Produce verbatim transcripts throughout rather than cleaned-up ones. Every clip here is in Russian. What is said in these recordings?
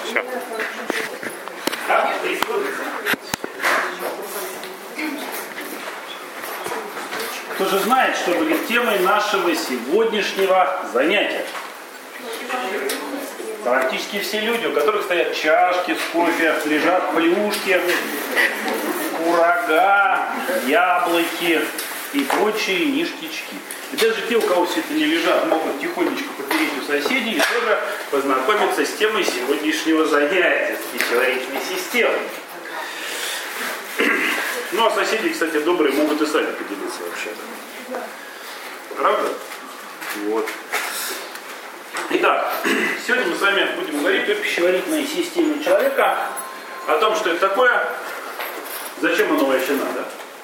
Все. Кто же знает, что будет темой нашего сегодняшнего занятия? Практически все люди, у которых стоят чашки с кофе, лежат плюшки, курага, яблоки и прочие ништячки. И даже те, у кого все это не лежат, могут тихонечко попереть у соседей и тоже познакомиться с темой сегодняшнего занятия, с пищеварительной системой. Ну, а соседи, кстати, добрые, могут и сами поделиться вообще-то. Правда? Вот. Итак, сегодня мы с вами будем говорить о пищеварительной системе человека, о том, что это такое, зачем оно вообще надо.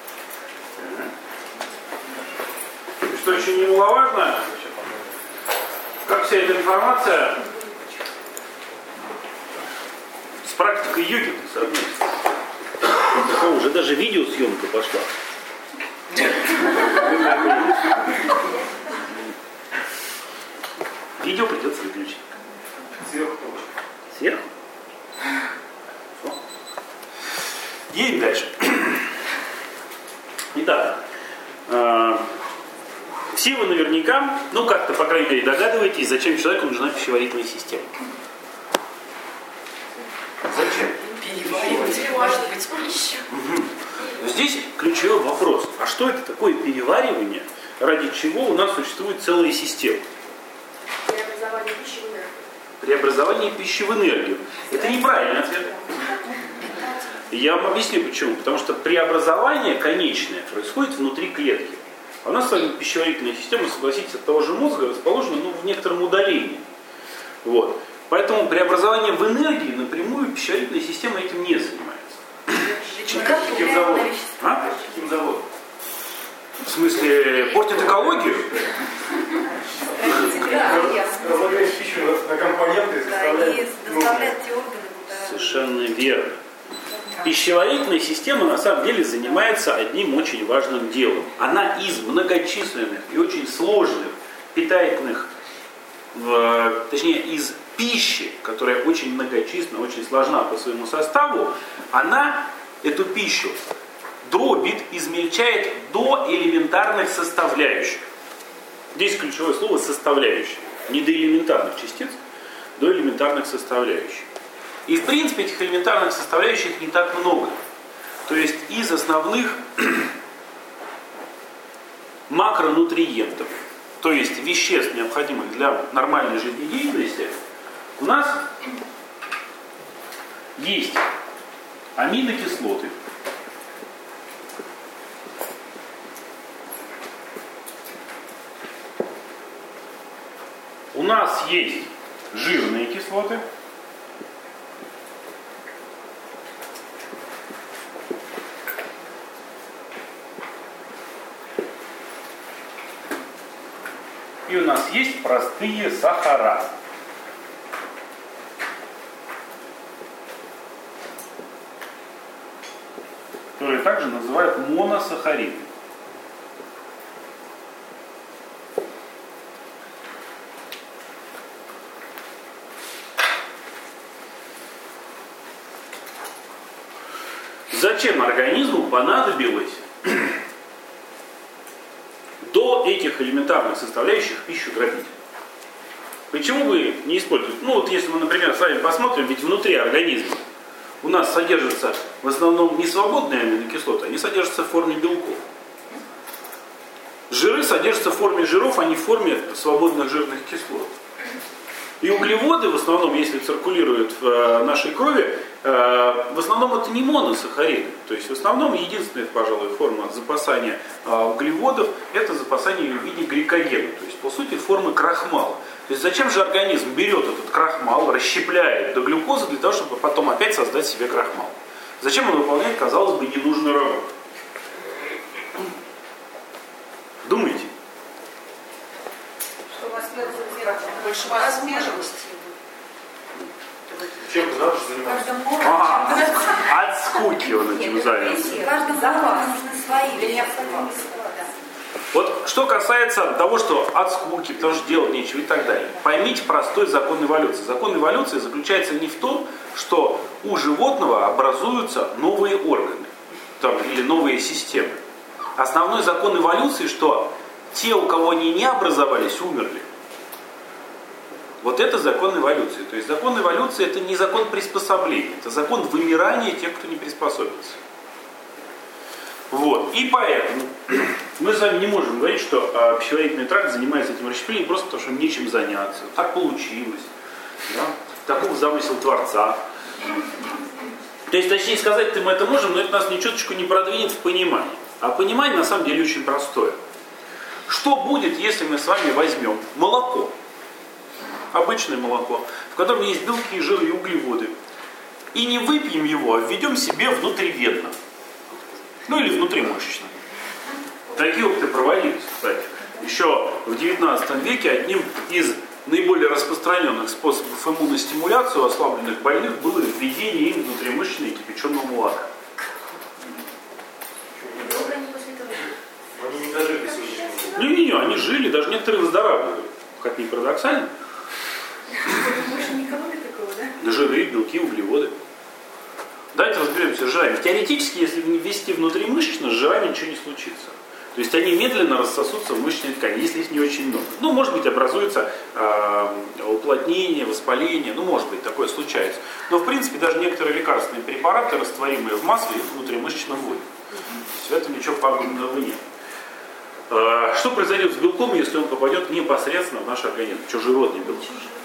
И что очень немаловажно, как вся эта информация с практикой йоги соотносится. О, уже даже видеосъемка пошла. Видео придется выключить. Сверху. Сверху? Едем дальше. Итак, э, все вы наверняка, ну как-то, по крайней мере, догадываетесь, зачем человеку нужна пищеварительная система. Зачем? Переваривать может быть пищу. Угу. Здесь ключевой вопрос. А что это такое переваривание, ради чего у нас существует целая система? Преобразование пищи в энергию. Преобразование пищи в энергию. Это неправильный ответ. Я вам объясню почему. Потому что преобразование конечное происходит внутри клетки. А у нас с вами пищеварительная система, согласитесь, от того же мозга расположена, ну, в некотором удалении. Вот. Поэтому преобразование в энергии напрямую пищеварительная система этим не занимается. Каким заводом? А? Каким заводом? В смысле, портит экологию? Разлагаешь пищу на компоненты и доставляет те органы. Совершенно верно. Пищеварительная система на самом деле занимается одним очень важным делом. Она из многочисленных и очень сложных питательных, точнее из пищи, которая очень многочисленна, очень сложна по своему составу, она эту пищу дробит, измельчает до элементарных составляющих. Здесь ключевое слово составляющие. Не до элементарных частиц, до элементарных составляющих. И в принципе этих элементарных составляющих не так много. То есть из основных макронутриентов, то есть веществ, необходимых для нормальной жизнедеятельности, у нас есть аминокислоты, у нас есть жирные кислоты, и у нас есть простые сахара. Которые также называют моносахариды. Зачем организму понадобилось до этих элементарных составляющих пищу дробить? Почему бы не использовать? Ну вот если мы, например, с вами посмотрим, ведь внутри организма у нас содержатся в основном не свободные аминокислоты, они содержатся в форме белков. Жиры содержатся в форме жиров, а не в форме свободных жирных кислот. И углеводы в основном, если циркулируют в нашей крови, в основном это не моносахариды. То есть в основном единственная, пожалуй, форма запасания углеводов это запасание в виде гликогена. То есть по сути формы крахмала. То есть зачем же организм берет этот крахмал, расщепляет до глюкозы для того, чтобы потом опять создать себе крахмал? Зачем он выполняет, казалось бы, ненужную работу? Думаете? Чтобы воспользоваться больше возможностей. Чем ты надо заниматься? Ага. От скуки он этим занят. Каждому запас нужны свои. Вот что касается того, что от скуки, потому что делать нечего и так далее. Поймите простой закон эволюции. Закон эволюции заключается не в том, что у животного образуются новые органы там, или новые системы. Основной закон эволюции, что те, у кого они не образовались, умерли. Вот это закон эволюции. То есть закон эволюции это не закон приспособления, это закон вымирания тех, кто не приспособился. Вот. И поэтому мы с вами не можем говорить, что а, пищеварительный тракт занимается этим расщеплением просто потому, что нечем заняться. Так получилось. Да? Таков замысел Творца. То есть, точнее сказать, мы это можем, но это нас ни чуточку не продвинет в понимании. А понимание на самом деле очень простое. Что будет, если мы с вами возьмем молоко, обычное молоко, в котором есть белки, жиры и углеводы, и не выпьем его, а введем себе внутривенно? Ну или внутримышечно. Такие опыты проводились, кстати. Еще в девятнадцатом веке одним из наиболее распространенных способов иммуностимуляции у ослабленных больных было введение им внутримышечно кипяченого молока. Они не дожили сегодня. Не-не-не, они жили, даже некоторые выздоравливали. Как ни парадоксально. Больше никого не такого, да? Жиры, белки, углеводы. Давайте разберемся с жирами. Теоретически, если ввести внутримышечно, с жирами ничего не случится. То есть они медленно рассосутся в мышечной ткани, если их не очень много. Ну, может быть, образуется э, уплотнение, воспаление, ну, может быть, такое случается. Но, в принципе, даже некоторые лекарственные препараты, растворимые в масле, их внутримышечно вводят. То есть в этом ничего пагубного нет. Э, что произойдет с белком, если он попадет непосредственно в наш организм? Чужеродный белок.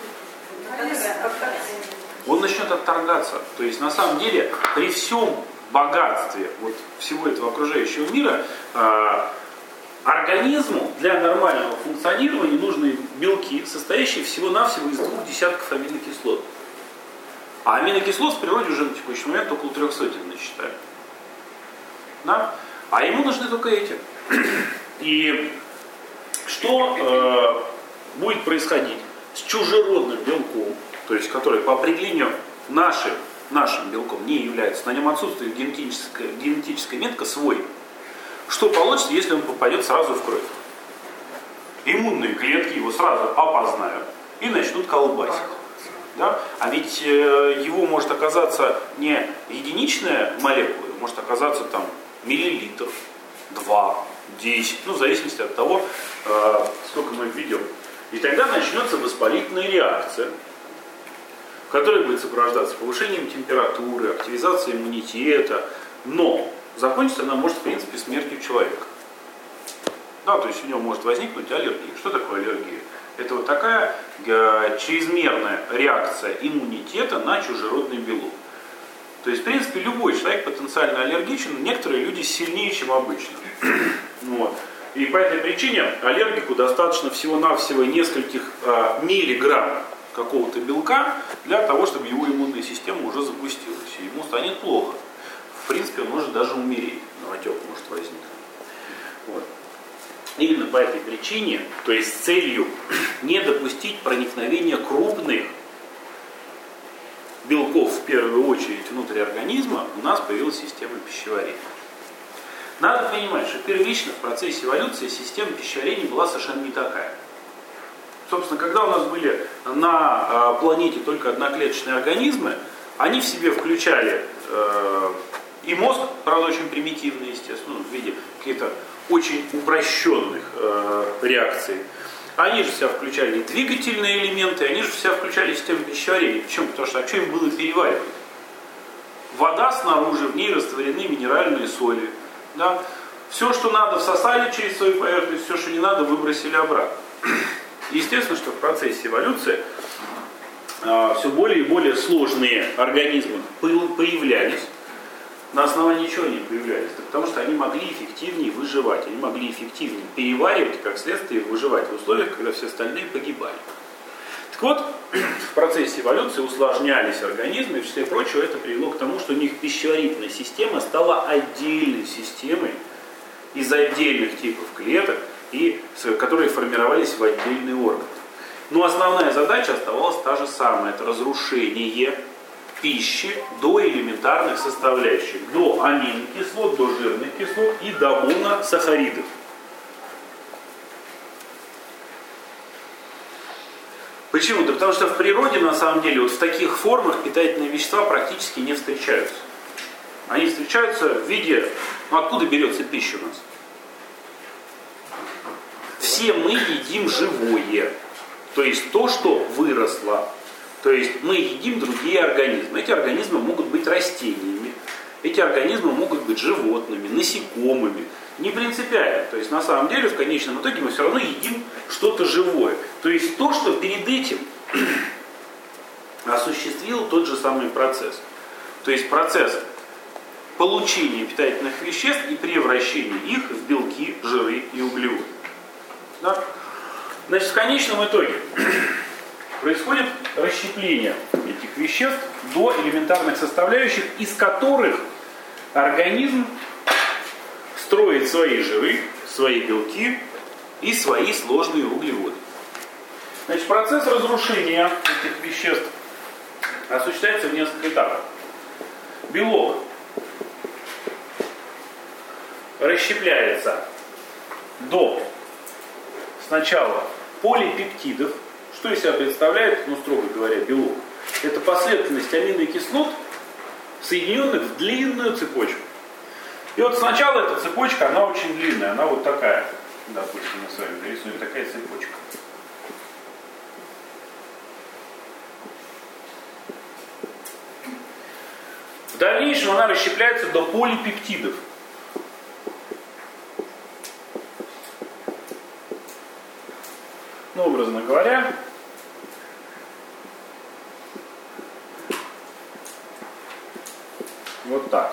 Он начнет отторгаться. То есть, на самом деле, при всем богатстве вот, всего этого окружающего мира, э, организму для нормального функционирования нужны белки, состоящие всего-навсего из двух десятков аминокислот. А аминокислот в природе уже на текущий момент около трех сотен насчитали. Да? А ему нужны только эти. И что э, будет происходить с чужеродным белком, то есть который по определению нашим, нашим белком не является, на нем отсутствует генетическая, генетическая метка свой. Что получится, если он попадет сразу в кровь? Иммунные клетки его сразу опознают и начнут колбасить. Да? А ведь э, его может оказаться не единичная молекула, может оказаться там миллилитр, два, десять, ну в зависимости от того, э, сколько мы введем. И тогда начнется воспалительная реакция, которая будет сопровождаться повышением температуры, активизацией иммунитета, но закончится она может в принципе смертью человека. Да, то есть у него может возникнуть аллергия. Что такое аллергия? Это вот такая э, чрезмерная реакция иммунитета на чужеродный белок. То есть, в принципе, любой человек потенциально аллергичен, некоторые люди сильнее, чем обычно. Вот. И по этой причине аллергику достаточно всего-навсего нескольких э, миллиграмм какого-то белка для того, чтобы его иммунная система уже запустилась. И ему станет плохо. В принципе, он может даже умереть. Новотек может возникнуть. Вот. Именно по этой причине, то есть с целью не допустить проникновения крупных белков в первую очередь внутрь организма, у нас появилась система пищеварения. Надо понимать, что первично в процессе эволюции система пищеварения была совершенно не такая. Собственно, когда у нас были на планете только одноклеточные организмы, они в себе включали э, и мозг, правда очень примитивный, естественно, в виде каких-то очень упрощенных э, реакций. Они же в себя включали и двигательные элементы, они же в себя включали систему пищеварения. Почему? Потому что а что им было переваривать? Вода снаружи, в ней растворены минеральные соли. Да? Все, что надо, всосали через свою поверхность, все, что не надо, выбросили обратно. Естественно, что в процессе эволюции э, все более и более сложные организмы появлялись. На основании чего они появлялись? Да потому что они могли эффективнее выживать, они могли эффективнее переваривать, как следствие выживать в условиях, когда все остальные погибали. Так вот, в процессе эволюции усложнялись организмы, и в числе прочего это привело к тому, что у них пищеварительная система стала отдельной системой из отдельных типов клеток, и, которые формировались в отдельные органы. Но основная задача оставалась та же самая, это разрушение пищи до элементарных составляющих, до аминокислот, до жирных кислот и до моносахаридов. Почему? Да потому что в природе, на самом деле, вот в таких формах питательные вещества практически не встречаются. Они встречаются в виде... Ну, откуда берется пища у нас? Все мы едим живое. То есть то, что выросло. То есть мы едим другие организмы. Эти организмы могут быть растениями. Эти организмы могут быть животными, насекомыми. Не принципиально. То есть на самом деле в конечном итоге мы все равно едим что-то живое. То есть то, что перед этим осуществил тот же самый процесс. То есть процесс получения питательных веществ и превращения их в белки, жиры и углеводы. Да? Значит, в конечном итоге происходит расщепление этих веществ до элементарных составляющих, из которых организм строит свои жиры, свои белки и свои сложные углеводы. Значит, процесс разрушения этих веществ осуществляется в несколько этапов. Белок расщепляется до сначала полипептидов. Что из себя представляет, ну, строго говоря, белок? Это последовательность аминокислот, соединенных в длинную цепочку. И вот сначала эта цепочка, она очень длинная, она вот такая. Допустим, мы с вами нарисуем такая цепочка. В дальнейшем она расщепляется до полипептидов. Ну, образно говоря, вот так.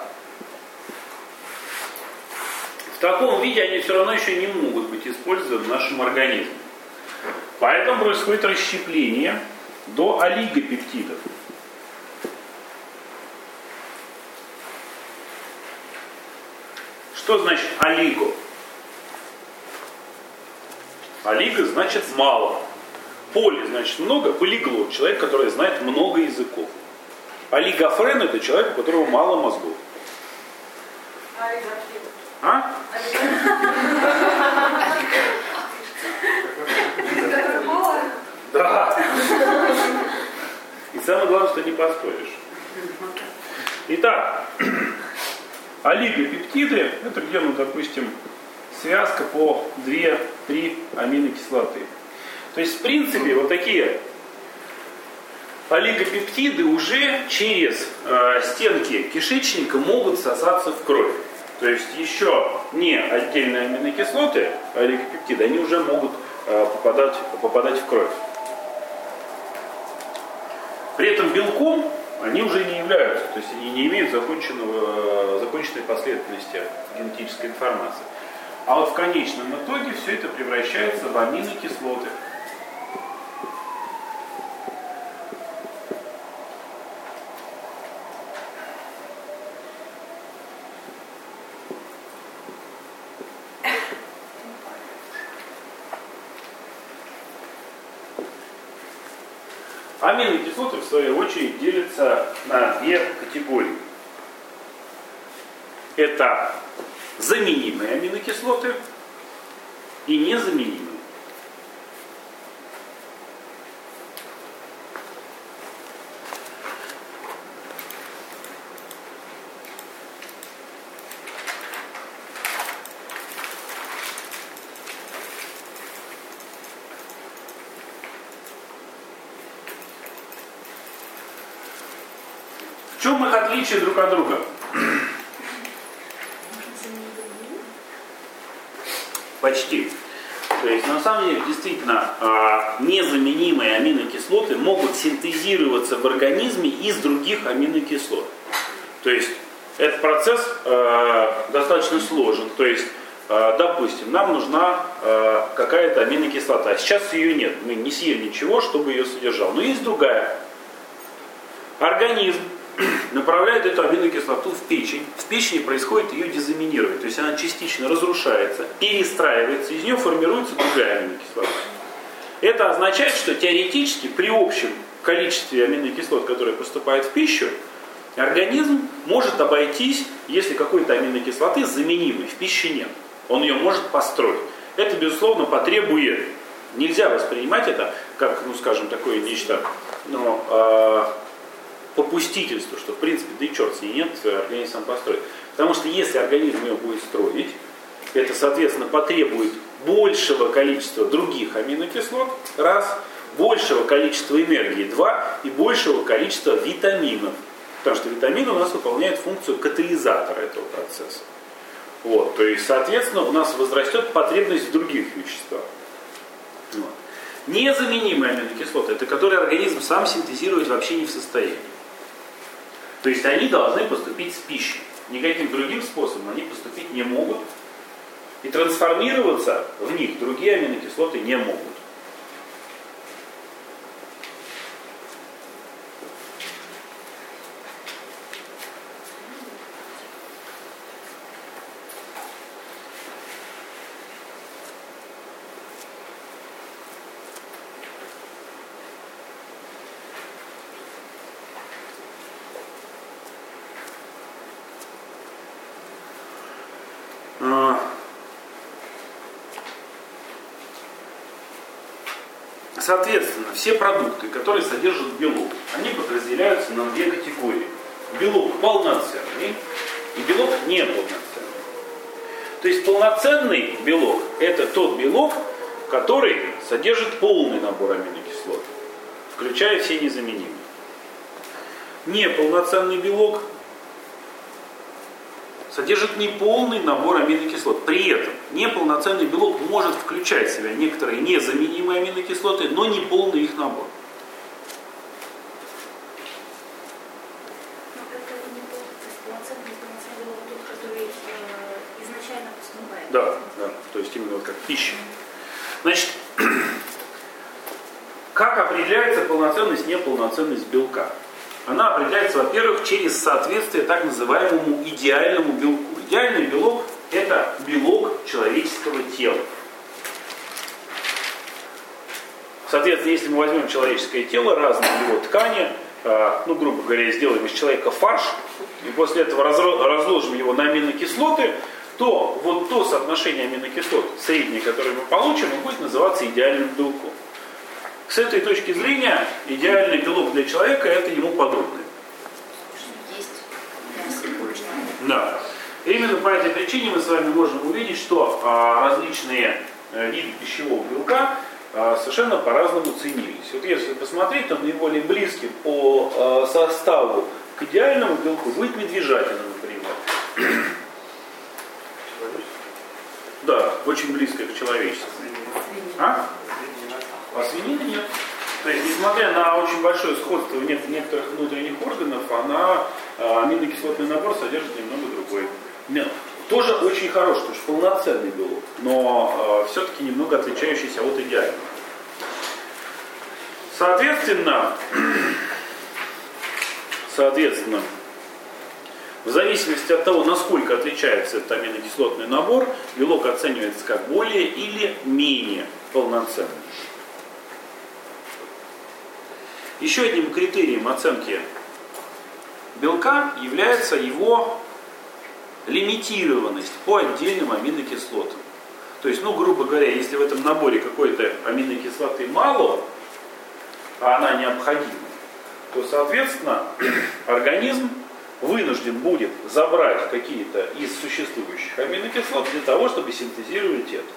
В таком виде они все равно еще не могут быть использованы в нашем организме. Поэтому происходит расщепление до олигопептидов. Что значит олиго? Олиго значит мало. Поли значит много, полиглот, человек, который знает много языков. Олигофрен — это человек, у которого мало мозгов. А? Да. И самое главное, что не поспоришь. Итак, олигопептиды — это где, ну, допустим, связка по две-три аминокислоты. То есть, в принципе, вот такие олигопептиды уже через э, стенки кишечника могут всосаться в кровь. То есть еще не отдельные аминокислоты, олигопептиды, они уже могут э, попадать, попадать в кровь. При этом белком они уже не являются, то есть они не имеют законченного, законченной последовательности генетической информации. А вот в конечном итоге все это превращается в аминокислоты. Аминокислоты, в свою очередь, делятся на две категории. Это заменимые аминокислоты и незаменимые. В чем их отличие друг от друга? Почти. То есть на самом деле действительно э, незаменимые аминокислоты могут синтезироваться в организме из других аминокислот. То есть этот процесс э, достаточно сложен. То есть, э, допустим, нам нужна э, какая-то аминокислота. Сейчас ее нет. Мы не съели ничего, чтобы ее содержал. Но есть другая. Организм направляет эту аминокислоту в печень. В печени происходит ее дезаминирование. То есть она частично разрушается, перестраивается, из нее формируется другая аминокислота. Это означает, что теоретически при общем количестве аминокислот, которые поступают в пищу, организм может обойтись, если какой-то аминокислоты заменимой в пище нет. Он ее может построить. Это, безусловно, потребует, нельзя воспринимать это как, ну скажем, такое нечто, ну, э, попустительство, что в принципе, да и черт с ней нет, организм сам построит. Потому что если организм ее будет строить, это, соответственно, потребует большего количества других аминокислот, раз, большего количества энергии, два, и большего количества витаминов. Потому что витамины у нас выполняют функцию катализатора этого процесса. Вот, то есть, соответственно, у нас возрастет потребность в других веществах. Вот. Незаменимые аминокислоты, это которые организм сам синтезировать вообще не в состоянии. То есть они должны поступить с пищей. Никаким другим способом они поступить не могут. И трансформироваться в них другие аминокислоты не могут. Соответственно, все продукты, которые содержат белок, они подразделяются на две категории. Белок полноценный и белок неполноценный. То есть полноценный белок – это тот белок, который содержит полный набор аминокислот, включая все незаменимые. Неполноценный белок содержит неполный набор аминокислот. При этом неполноценный белок может включать в себя некоторые незаменимые аминокислоты, но не полный их набор. Но это не полноценный, полноценный белок, тот, который э, изначально поступает. Да, да, то есть именно вот как пища. Значит, как определяется полноценность, неполноценность белка? Она определяется, во-первых, через соответствие так называемому идеальному белку. Идеальный белок – это белок человеческого тела. Соответственно, если мы возьмем человеческое тело, разные его ткани, ну, грубо говоря, сделаем из человека фарш, и после этого разложим его на аминокислоты, то вот то соотношение аминокислот среднее, которое мы получим, будет называться идеальным белком. С этой точки зрения, идеальный белок для человека – это ему подобное. Да. И именно по этой причине мы с вами можем увидеть, что а, различные а, виды пищевого белка а, совершенно по-разному ценились. Вот если посмотреть, то наиболее близким по а, составу к идеальному белку будет медвежатина, например. Да, очень близкая к человечеству. А? А свинины нет. То есть, несмотря на очень большое сходство в некоторых внутренних органов, она, аминокислотный набор содержит немного другой. Нет, тоже очень хороший, потому что полноценный белок, но э, все-таки немного отличающийся от идеального. Соответственно, соответственно, в зависимости от того, насколько отличается этот аминокислотный набор, белок оценивается как более или менее полноценный. Еще одним критерием оценки белка является его лимитированность по отдельным аминокислотам. То есть, ну, грубо говоря, если в этом наборе какой-то аминокислоты мало, а она необходима, то, соответственно, организм вынужден будет забрать какие-то из существующих аминокислот для того, чтобы синтезировать это.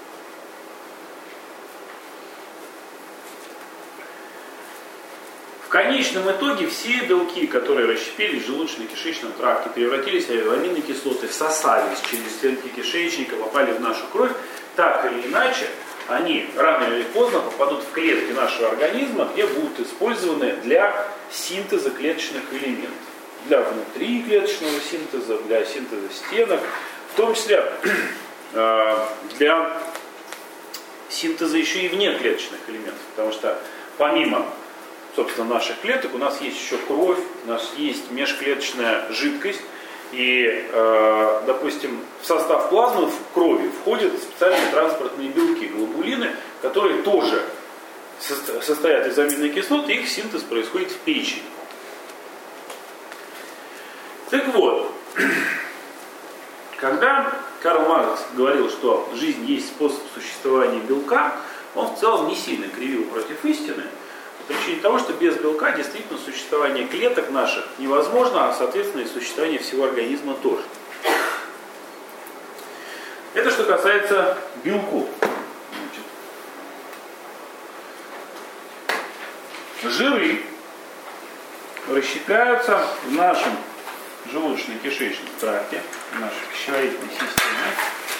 В конечном итоге все белки, которые расщепились в желудочно-кишечном тракте, превратились в аминокислоты, всосались через стенки кишечника, попали в нашу кровь, так или иначе, они рано или поздно попадут в клетки нашего организма, где будут использованы для синтеза клеточных элементов. Для внутриклеточного синтеза, для синтеза стенок, в том числе для синтеза еще и внеклеточных элементов, потому что помимо собственно, наших клеток, у нас есть еще кровь, у нас есть межклеточная жидкость. И, э, допустим, в состав плазмы в крови входят специальные транспортные белки, глобулины, которые тоже со- состоят из аминокислот, и их синтез происходит в печени. Так вот, когда Карл Маркс говорил, что жизнь есть способ существования белка, он в целом не сильно кривил против истины, по причине того, что без белка действительно существование клеток наших невозможно, а соответственно и существование всего организма тоже. Это что касается белков. Значит, жиры расщепляются в нашем желудочно-кишечном тракте, в нашей пищеварительной системе.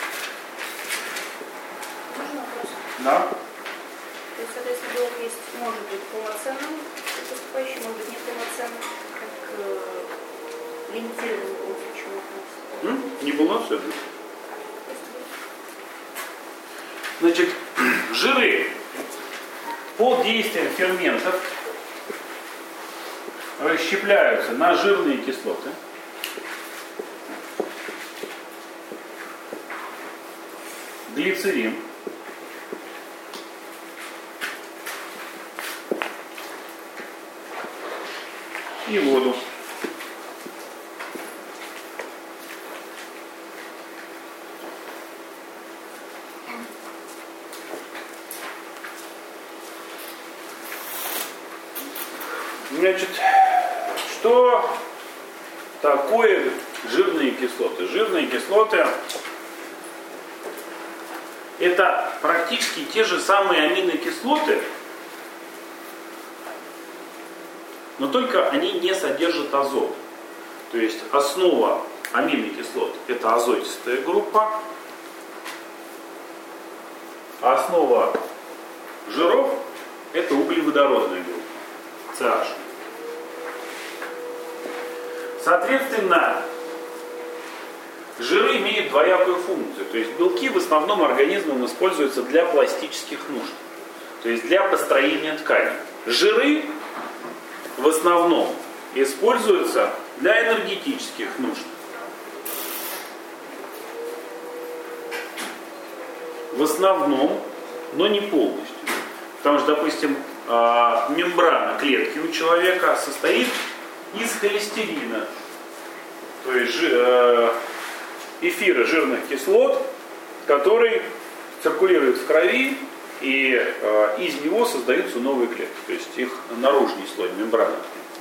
Можно вопрос? Да. То есть, соответственно, белок есть, может быть полноценным, поступающим, может быть неполноценным, как э, лимитированный в любом случае вопрос. Неполноценный. Значит, жиры под действием ферментов расщепляются на жирные кислоты. Глицерин. И воду. Значит, что такое жирные кислоты? Жирные кислоты — это практически те же самые аминокислоты, но только они не содержат азот. То есть основа аминокислот — это азотистая группа, а основа жиров — это углеводородная группа, CH. Соответственно, жиры имеют двоякую функцию. То есть белки в основном организмом используются для пластических нужд, то есть для построения тканей. Жиры в основном используются для энергетических нужд. В основном, но не полностью. Потому что, допустим, мембрана клетки у человека состоит из холестерина, то есть эфира жирных кислот, который циркулирует в крови, и из него создаются новые клетки, то есть их наружный слой мембраны.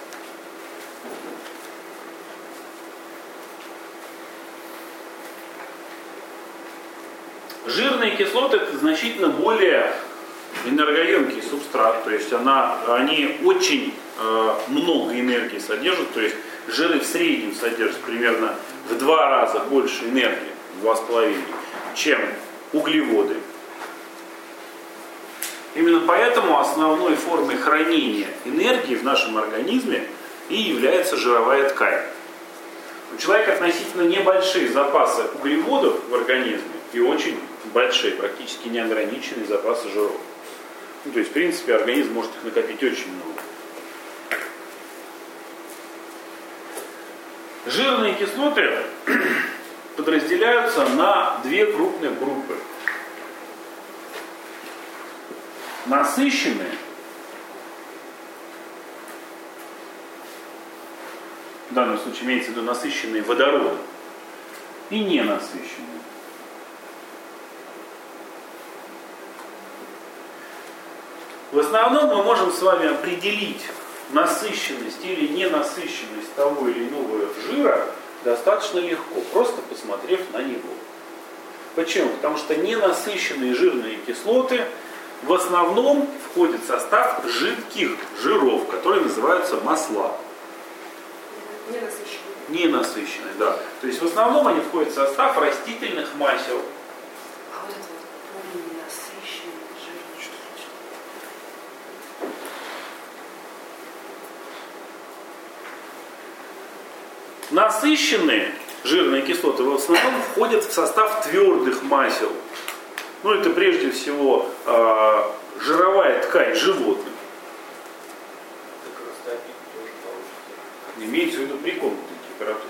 Жирные кислоты — это значительно более энергоемкий субстрат, то есть она, они очень э, много энергии содержат, то есть жиры в среднем содержат примерно в два раза больше энергии, в два с половиной, чем углеводы. Именно поэтому основной формой хранения энергии в нашем организме и является жировая ткань. У человека относительно небольшие запасы углеводов в организме и очень большие, практически неограниченные запасы жиров. Ну, то есть, в принципе, организм может их накопить очень много. Жирные кислоты подразделяются на две крупных группы. Насыщенные, в данном случае имеется в виду насыщенные водородом, и ненасыщенные. В основном мы можем с вами определить насыщенность или ненасыщенность того или иного жира достаточно легко, просто посмотрев на него. Почему? Потому что ненасыщенные жирные кислоты в основном входят в состав жидких жиров, которые называются масла. Ненасыщенные. Ненасыщенные, да. То есть в основном они входят в состав растительных масел. А вот это вот ненасыщенный жир. Насыщенные жирные кислоты в основном входят в состав твердых масел. Ну, это прежде всего э, жировая ткань животных. Имеется в виду при комнатной температуре.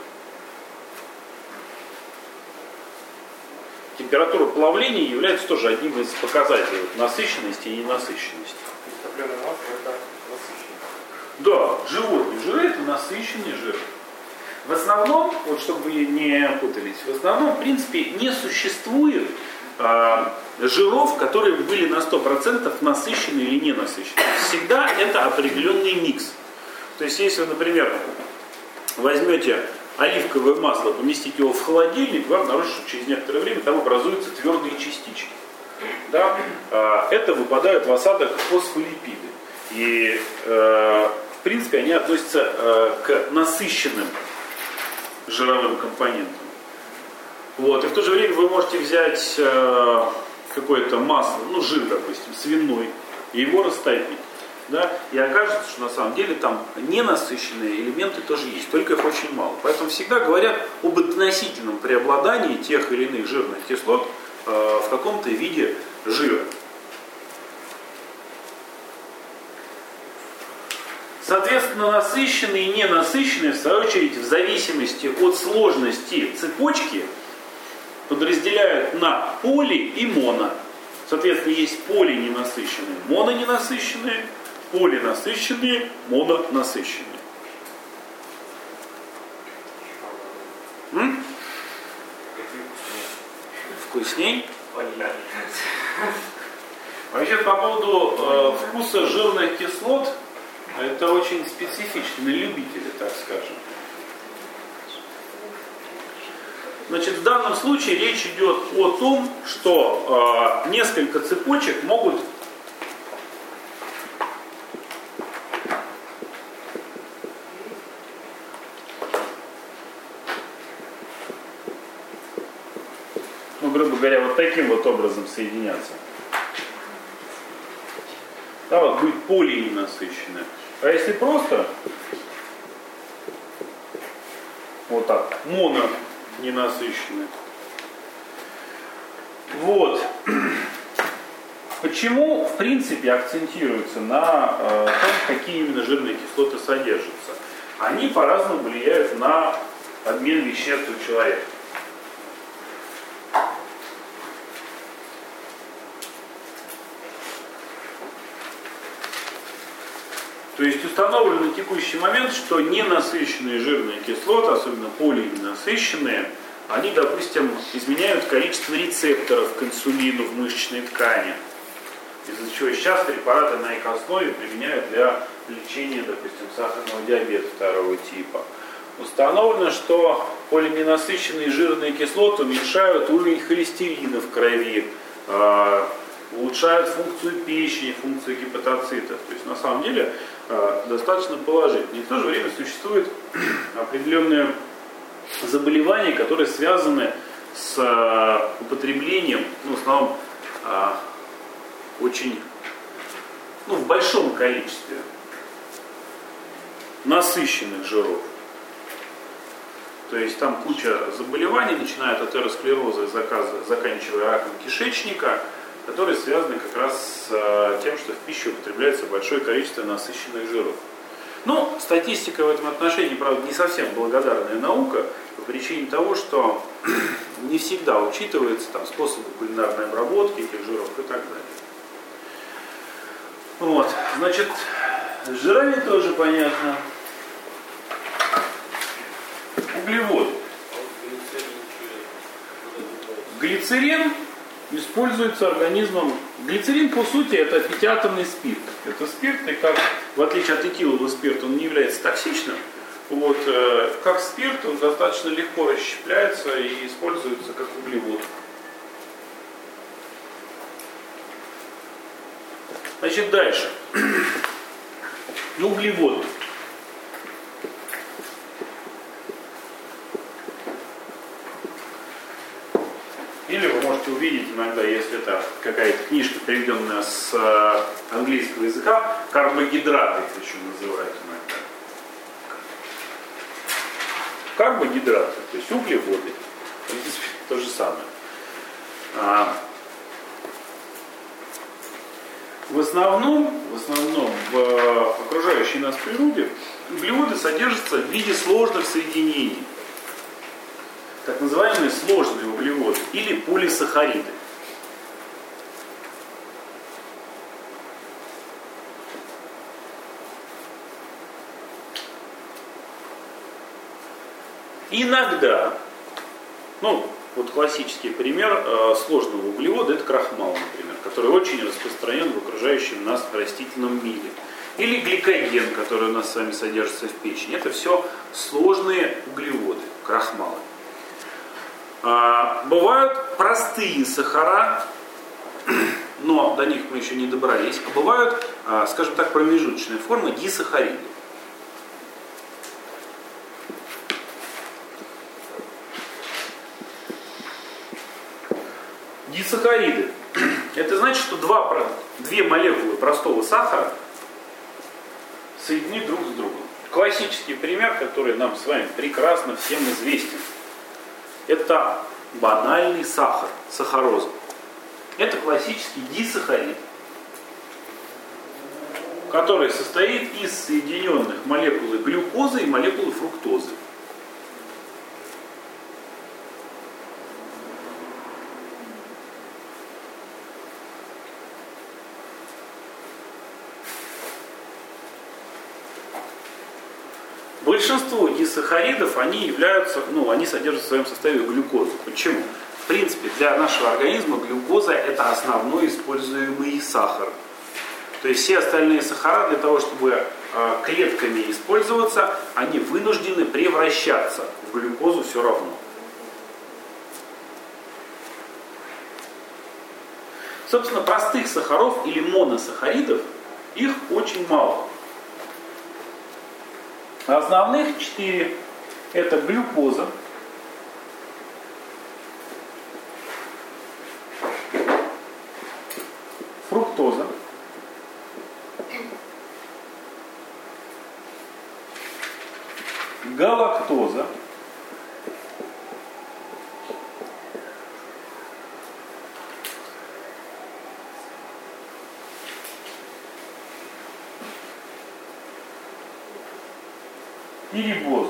Температура плавления является тоже одним из показателей вот, насыщенности и ненасыщенности. Топленое масло — это насыщенное. Да, животные жиры — это насыщенные жиры. В основном, вот чтобы вы не путались, в основном, в принципе, не существует э, жиров, которые были на сто процентов насыщены или не насыщены. Всегда это определенный микс. То есть если вы, например, возьмете оливковое масло, поместите его в холодильник, вы обнаружите, что через некоторое время там образуются твердые частички. Да? Это выпадают в осадок фосфолипиды. И в принципе они относятся к насыщенным жировым компонентам. Вот. И в то же время вы можете взять какое-то масло, ну жир, допустим, свиной, и его растопить. Да, и окажется, что на самом деле там ненасыщенные элементы тоже есть, только их очень мало. Поэтому всегда говорят об относительном преобладании тех или иных жирных кислот э, в каком-то виде жира. Соответственно, насыщенные и ненасыщенные, в свою очередь, в зависимости от сложности цепочки, подразделяют на поли и моно. Соответственно, есть полиненасыщенные, мононенасыщенные, полинасыщенные, мононасыщенные. М? Вкусней? Вообще, по поводу э, вкуса жирных кислот, это очень специфично, на любителя, так скажем. Значит, в данном случае речь идет о том, что э, несколько цепочек могут ну, грубо говоря, вот таким вот образом соединяться. Да, вот будет полиненасыщенное. А если просто вот так, моно ненасыщенные. Вот. Почему, в принципе, акцентируется на э, том, какие именно жирные кислоты содержатся? Они по-разному влияют на обмен веществ у человека. То есть установлено на текущий момент, что ненасыщенные жирные кислоты, особенно полиненасыщенные, они, допустим, изменяют количество рецепторов к инсулину в мышечной ткани. Из-за чего сейчас препараты на их основе применяют для лечения, допустим, сахарного диабета второго типа. Установлено, что полиненасыщенные жирные кислоты уменьшают уровень холестерина в крови, улучшают функцию печени, функцию гепатоцитов. То есть на самом деле достаточно положительно. И в то же время существуют определенные заболевания, которые связаны с употреблением, ну, в основном, очень, ну, в большом количестве насыщенных жиров. То есть там куча заболеваний, начиная от атеросклероза и заканчивая раком кишечника, которые связаны как раз с тем, что в пищу употребляется большое количество насыщенных жиров. Но статистика в этом отношении, правда, не совсем благодарная наука, по причине того, что не всегда учитываются там способы кулинарной обработки этих жиров и так далее. Вот, значит, с жирами тоже понятно. Углеводы. Глицерин используется организмом. Глицерин, по сути, это пятиатомный спирт. Это спирт, и как, в отличие от этилового спирта, он не является токсичным. Вот, э, как спирт, он достаточно легко расщепляется и используется как углевод. Значит, дальше. Углеводы. Или вы можете увидеть иногда, если это какая-то книжка, переведенная с английского языка, карбогидраты их еще называют иногда. Карбогидраты, то есть углеводы. В принципе, то же самое. В основном, в основном в окружающей нас природе углеводы содержатся в виде сложных соединений. Так называемые сложные углеводы или полисахариды. Иногда, ну, Вот классический пример э, сложного углевода — это крахмал, например, который очень распространен в окружающем нас растительном мире. Или гликоген, который у нас с вами содержится в печени. Это все сложные углеводы, крахмалы. А, бывают простые сахара, но до них мы еще не добрались. А бывают, а, скажем так, промежуточные формы дисахариды. Дисахариды. Это значит, что два, две молекулы простого сахара соединены друг с другом. Классический пример, который нам с вами прекрасно всем известен, это банальный сахар, сахароза. Это классический дисахарид, который состоит из соединенных молекулы глюкозы и молекулы фруктозы. Большинство дисахаридов, они являются, ну, они содержат в своем составе глюкозу. Почему? В принципе, для нашего организма глюкоза — это основной используемый сахар. То есть все остальные сахара для того, чтобы э, клетками использоваться, они вынуждены превращаться в глюкозу все равно. Собственно, простых сахаров или моносахаридов, их очень мало. Основных четыре — это глюкоза, фруктоза, галактоза, и рибоза.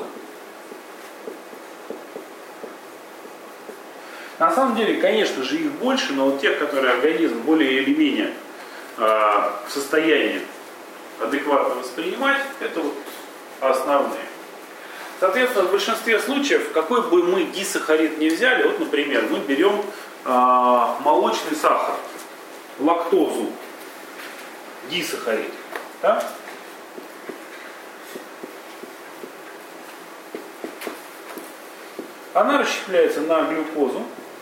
На самом деле, конечно же, их больше, но вот тех, которые организм более или менее э, в состоянии адекватно воспринимать, это вот основные. Соответственно, в большинстве случаев, какой бы мы дисахарид ни взяли, вот, например, мы берем э, молочный сахар, лактозу, дисахарид, да? Она расщепляется на глюкозу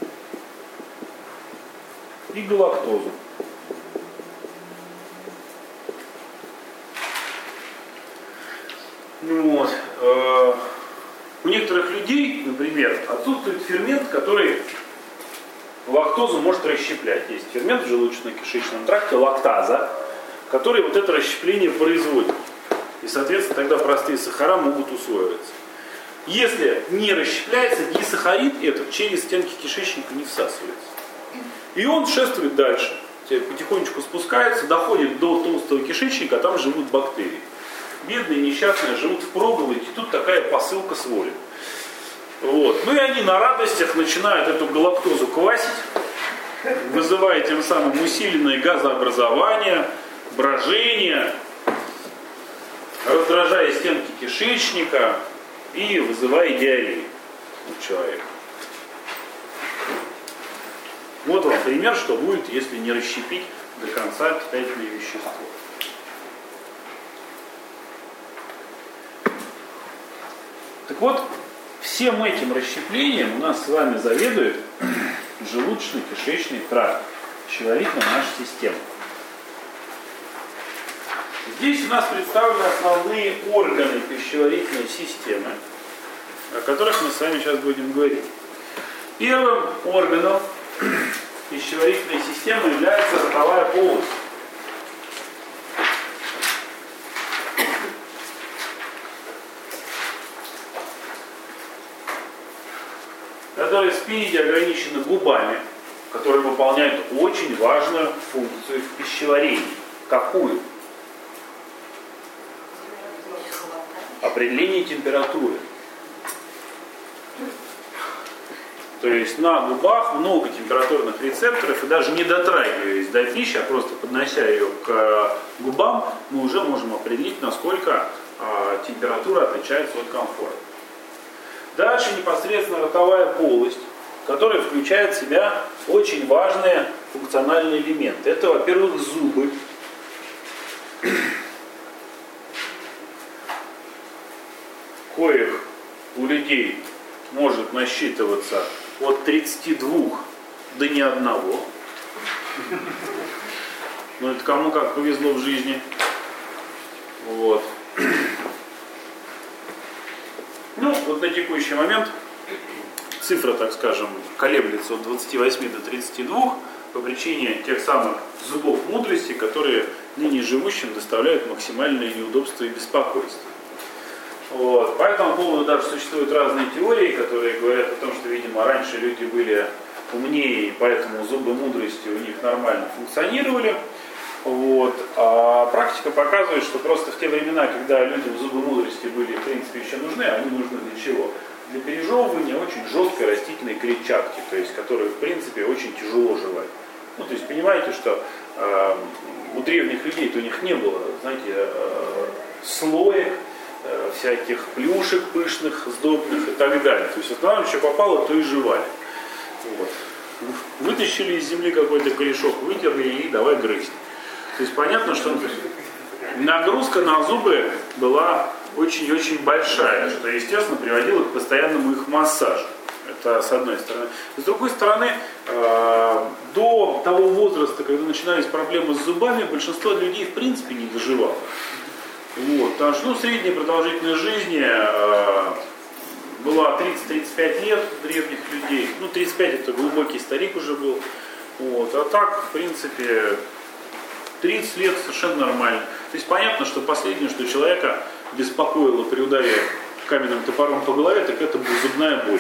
и галактозу. Вот. У некоторых людей, например, отсутствует фермент, который лактозу может расщеплять. Есть фермент в желудочно-кишечном тракте, лактаза, который вот это расщепление производит. И, соответственно, тогда простые сахара могут усвоиваться. Если не расщепляется, дисахарид этот через стенки кишечника не всасывается. И он шествует дальше. Потихонечку спускается, доходит до толстого кишечника, а там живут бактерии. Бедные, несчастные, живут в проголоде, тут такая посылка с воли. Вот. Ну и они на радостях начинают эту галактозу квасить, вызывая тем самым усиленное газообразование, брожение, раздражая стенки кишечника и вызывая диарею у человека. Вот вам пример, что будет, если не расщепить до конца питательное вещество. Так вот, всем этим расщеплением у нас с вами заведует желудочно-кишечный тракт, пищеварительная наша система. Здесь у нас представлены основные органы пищеварительной системы, о которых мы с вами сейчас будем говорить. Первым органом пищеварительной системы является ротовая полость. Которые спереди ограничены губами, которые выполняют очень важную функцию в пищеварении. Какую? Определение температуры. То есть на губах много температурных рецепторов, и даже не дотрагиваясь до пищи, а просто поднося ее к губам, мы уже можем определить, насколько э, температура отличается от комфорта. Дальше непосредственно ротовая полость. которая включает в себя очень важные функциональные элементы. Это, во-первых, зубы. Коих у людей может насчитываться от тридцати двух до ни одного. Ну, это кому как повезло в жизни. Вот. Ну, вот на текущий момент цифра, так скажем, колеблется от двадцати восьми до тридцати двух по причине тех самых зубов мудрости, которые ныне живущим доставляют максимальное неудобство и беспокойство. Вот. По этому поводу даже существуют разные теории, которые говорят о том, что, видимо, раньше люди были умнее, и поэтому зубы мудрости у них нормально функционировали. Вот. А практика показывает, что просто в те времена, когда людям зубы мудрости были, в принципе, еще нужны, они нужны для чего? Для пережевывания очень жесткой растительной клетчатки, то есть, которую, в принципе, очень тяжело жевать. Ну, то есть, понимаете, что э, у древних людей у них не было, знаете, э, слоек, э, всяких плюшек пышных, сдобных и так далее. То есть, в основном, что попало, то и жевали. Вот. Вытащили из земли какой-то корешок, вытерли и давай грызть. То есть понятно, что нагрузка на зубы была очень-очень большая, что, естественно, приводило к постоянному их массажу. Это с одной стороны. С другой стороны, э, до того возраста, когда начинались проблемы с зубами, большинство людей в принципе не доживало. Вот. Потому что ну, средняя продолжительность жизни э, была тридцать-тридцать пять лет у древних людей. Ну, тридцать пять это глубокий старик уже был. Вот. А так, в принципе, тридцать лет совершенно нормально. То есть понятно, что последнее, что человека беспокоило при ударе каменным топором по голове, так это была зубная боль.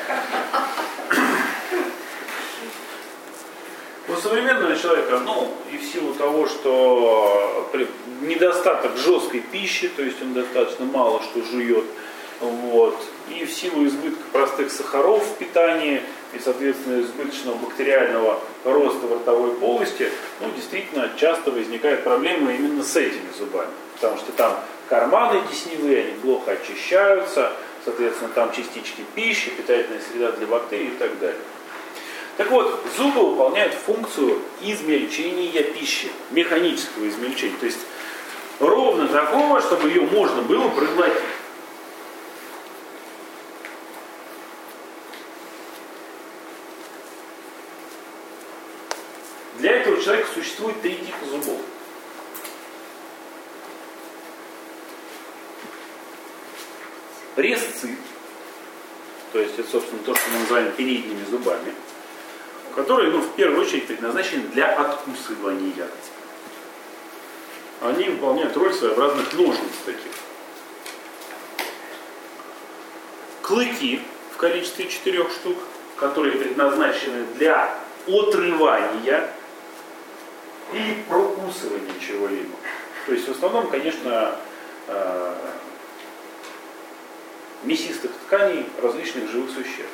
У современного человека, ну, и в силу того, что недостаток жесткой пищи, то есть он достаточно мало что жует, вот, и в силу избытка простых сахаров в питании, и, соответственно, избыточного бактериального роста в ротовой полости, ну, действительно, часто возникают проблемы именно с этими зубами. Потому что там карманы десневые, они плохо очищаются, соответственно, там частички пищи, питательная среда для бактерий и так далее. Так вот, зубы выполняют функцию измельчения пищи, механического измельчения. То есть ровно такого, чтобы ее можно было проглотить. Для этого человека существует три типа зубов. Резцы, то есть это, собственно, то, что мы называем передними зубами, которые, ну, в первую очередь предназначены для откусывания. Они выполняют роль своеобразных ножниц таких. Клыки в количестве четырех штук, которые предназначены для отрывания и прокусывания чего-либо. То есть в основном, конечно, мясистых тканей различных живых существ.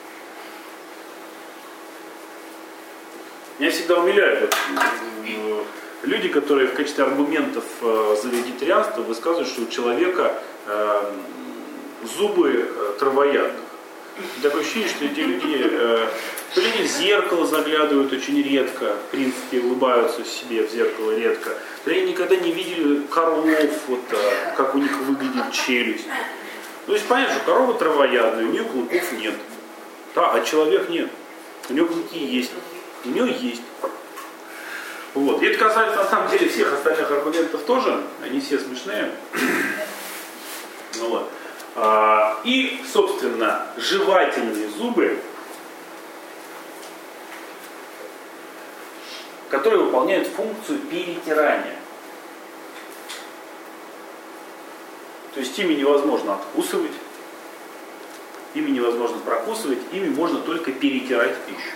Меня всегда умиляют вот, люди, которые в качестве аргументов за вегетарианство высказывают, что у человека э, зубы травоядных. И такое ощущение, что эти люди э, то ли они в зеркало заглядывают очень редко, в принципе, улыбаются себе в зеркало редко, то ли они никогда не видели коров, вот, э, как у них выглядит челюсть. То есть понятно, что корова травоядная, у нее клыков нет. Да, а человек нет. У него клыки есть. У него есть. Вот. И это касается на самом деле всех остальных аргументов тоже. Они все смешные. Ну, вот. а, и, собственно, жевательные зубы, которые выполняют функцию перетирания. То есть ими невозможно откусывать, ими невозможно прокусывать, ими можно только перетирать пищу.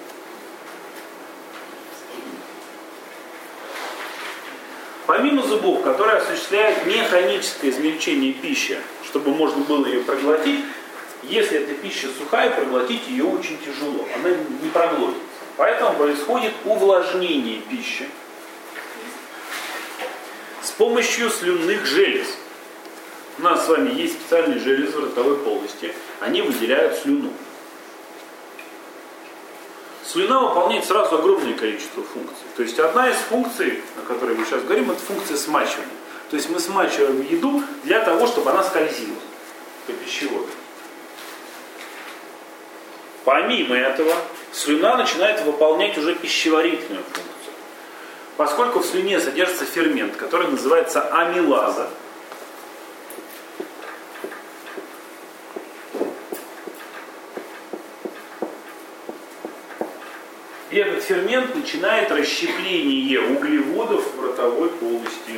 Помимо зубов, которые осуществляют механическое измельчение пищи, чтобы можно было ее проглотить, если эта пища сухая, проглотить ее очень тяжело, она не проглотится. Поэтому происходит увлажнение пищи с помощью слюнных желез. У нас с вами есть специальные железы в ротовой полости, они выделяют слюну. слюна выполняет сразу огромное количество функций. То есть одна из функций, о которой мы сейчас говорим, это функция смачивания. То есть мы смачиваем еду для того, чтобы она скользила по пищеводу. Помимо этого, слюна начинает выполнять уже пищеварительную функцию. Поскольку в слюне содержится фермент, который называется амилаза, и этот фермент начинает расщепление углеводов в ротовой полости.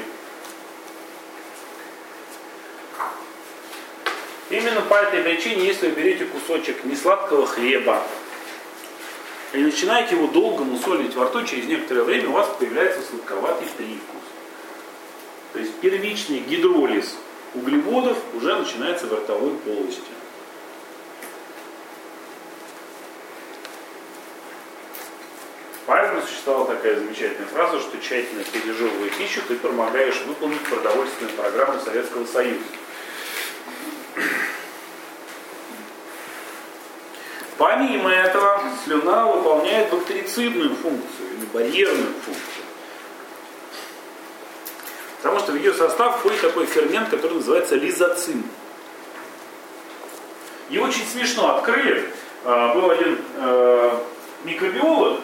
Именно по этой причине, если вы берете кусочек несладкого хлеба и начинаете его долго мусолить во рту, через некоторое время у вас появляется сладковатый привкус. То есть первичный гидролиз углеводов уже начинается в ротовой полости. Поэтому существовала такая замечательная фраза, что тщательно пережевывая пищу, ты помогаешь выполнить продовольственную программу Советского Союза. Помимо этого, слюна выполняет бактерицидную функцию или барьерную функцию. Потому что в ее состав входит такой фермент, который называется лизоцин. И очень смешно открыли. Был один микробиолог,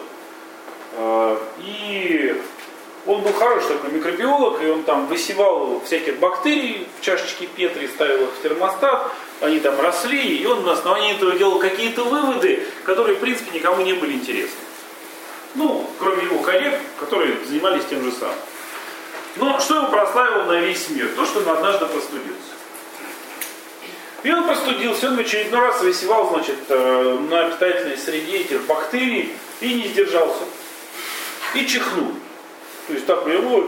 и он был хороший такой микробиолог, и он там высевал всяких бактерий в чашечке Петри, ставил их в термостат, они там росли, и он на основании этого делал какие-то выводы, которые в принципе никому не были интересны. Ну, кроме его коллег, которые занимались тем же самым. Но что его прославило на весь мир? То, что он однажды простудился. И он простудился, он в очередной раз высевал, значит, на питательной среде этих бактерий и не сдержался. И чихнул. То есть так его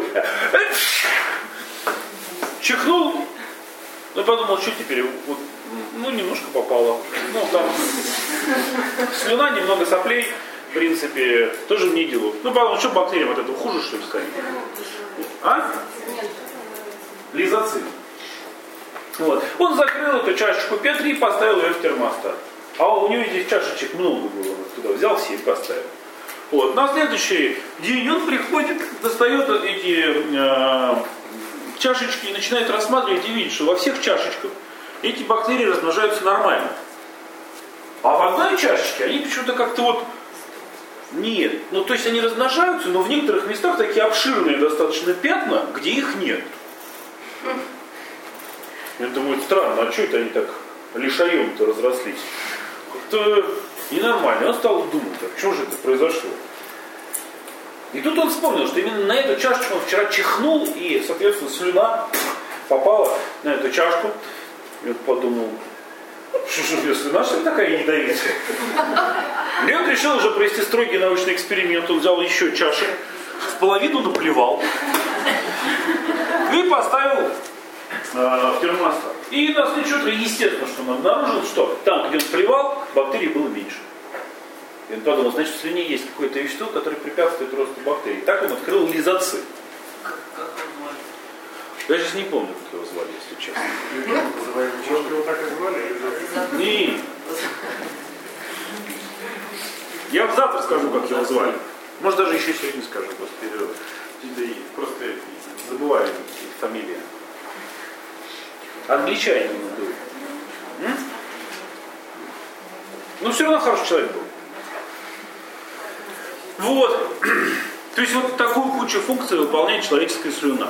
чихнул, но подумал, что теперь, вот, ну немножко попало. Ну там слюна, немного соплей, в принципе, тоже мне дело. Ну подумал, что бактериям от этого хуже, что ли, станет? А? Лизоцин. Вот. Он закрыл эту чашечку Петри и поставил ее в термостат. А у него этих чашечек много было. Он туда взял все и поставил. Вот. На следующий день он приходит, достает эти э, чашечки и начинает рассматривать и видит, что во всех чашечках эти бактерии размножаются нормально. А в одной чашечке они почему-то как-то вот нет. Ну то есть они размножаются, но в некоторых местах такие обширные достаточно пятна, где их нет. Я думаю, странно, а что это они так лишаем-то разрослись? Как-то ненормально. Он стал думать, а почему же это произошло? И тут он вспомнил, что именно на эту чашечку он вчера чихнул, и, соответственно, слюна попала на эту чашку. И он подумал, что же, слюна, что ли, такая ядовитая? И он решил уже провести строгий научный эксперимент. Он взял еще чашек, в половину наплевал и поставил в термостат. И на следующее утро, естественно, что он обнаружил, что там, где он плевал, бактерий было меньше. И он подумал, значит, в слюне есть какое-то вещество, которое препятствует росту бактерий. Так он открыл лизоцин. Я сейчас не помню, как его звали, если честно. Может, его так и звали? Не. Я вам завтра скажу, как его звали. Может, даже еще сегодня скажу, просто, просто забываю их фамилии. Англичанин он был. М? Но все равно хороший человек был. Вот. То есть вот такую кучу функций выполняет человеческая слюна.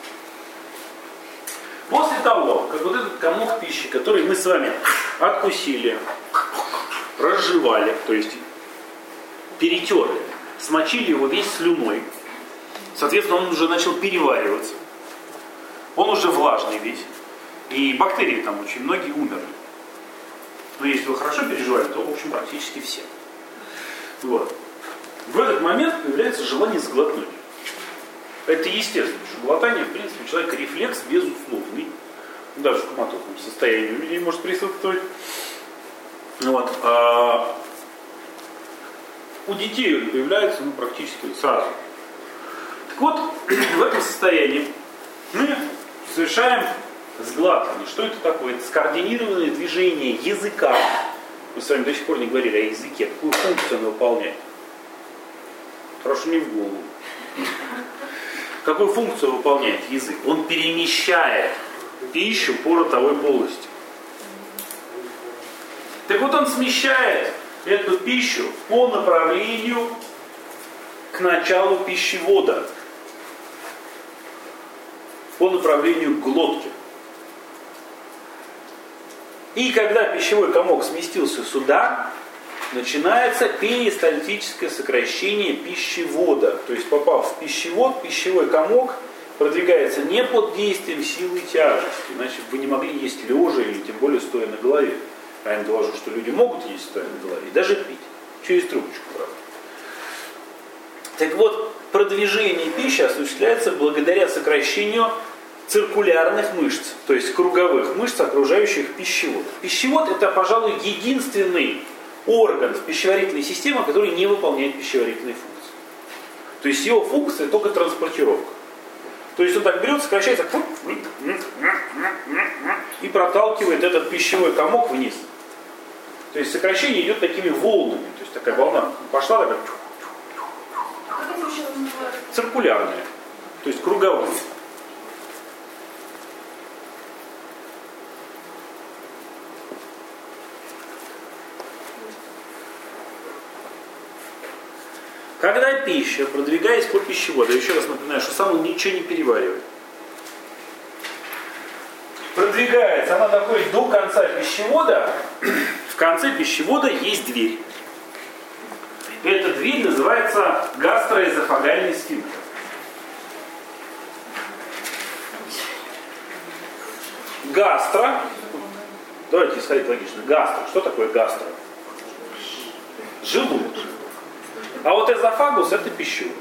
После того, как вот этот комок пищи, который мы с вами откусили, разжевали, то есть перетерли, смочили его весь слюной, соответственно, он уже начал перевариваться. Он уже влажный весь. И бактерии там очень многие умерли. Но если вы хорошо переживали, то, в общем, практически все. Вот. В этот момент появляется желание сглотнуть. Это естественно, что глотание, в принципе, у человека рефлекс безусловный. Даже в коматозном состоянии у людей может присутствовать. Вот. А у детей он появляется ну, практически сразу. Так вот, в этом состоянии мы совершаем сглатывание. Что это такое? Это скоординированное движение языка. Мы с вами до сих пор не говорили о языке. Какую функцию он выполняет? Хорошо, не в голову. Какую функцию выполняет язык? Он перемещает пищу по ротовой полости. Так вот он смещает эту пищу по направлению к началу пищевода, по направлению к глотке. И когда пищевой комок сместился сюда, начинается перистальтическое сокращение пищевода. То есть, попав в пищевод, пищевой комок продвигается не под действием силы тяжести, иначе вы не могли есть лежа или тем более стоя на голове. А я им доложу, что люди могут есть стоя на голове, и даже пить. Через трубочку, правда. Так вот, продвижение пищи осуществляется благодаря сокращению циркулярных мышц, то есть круговых мышц, окружающих пищевод. Пищевод это, пожалуй, единственный орган в пищеварительной системе, который не выполняет пищеварительные функции. То есть его функция только транспортировка. То есть он так берет, сокращается и проталкивает этот пищевой комок вниз. То есть сокращение идет такими волнами. То есть такая волна пошла, такая циркулярная, то есть круговая. Когда пища, продвигаясь по пищеводу, еще раз напоминаю, что сам он ничего не переваривает, продвигается, она доходит до конца пищевода, в конце пищевода есть дверь. Эта дверь называется гастроэзофагальный сфинктер. Гастро, давайте исходить логично, гастро, что такое гастро? Желудок. А вот эзофагус это пищевод.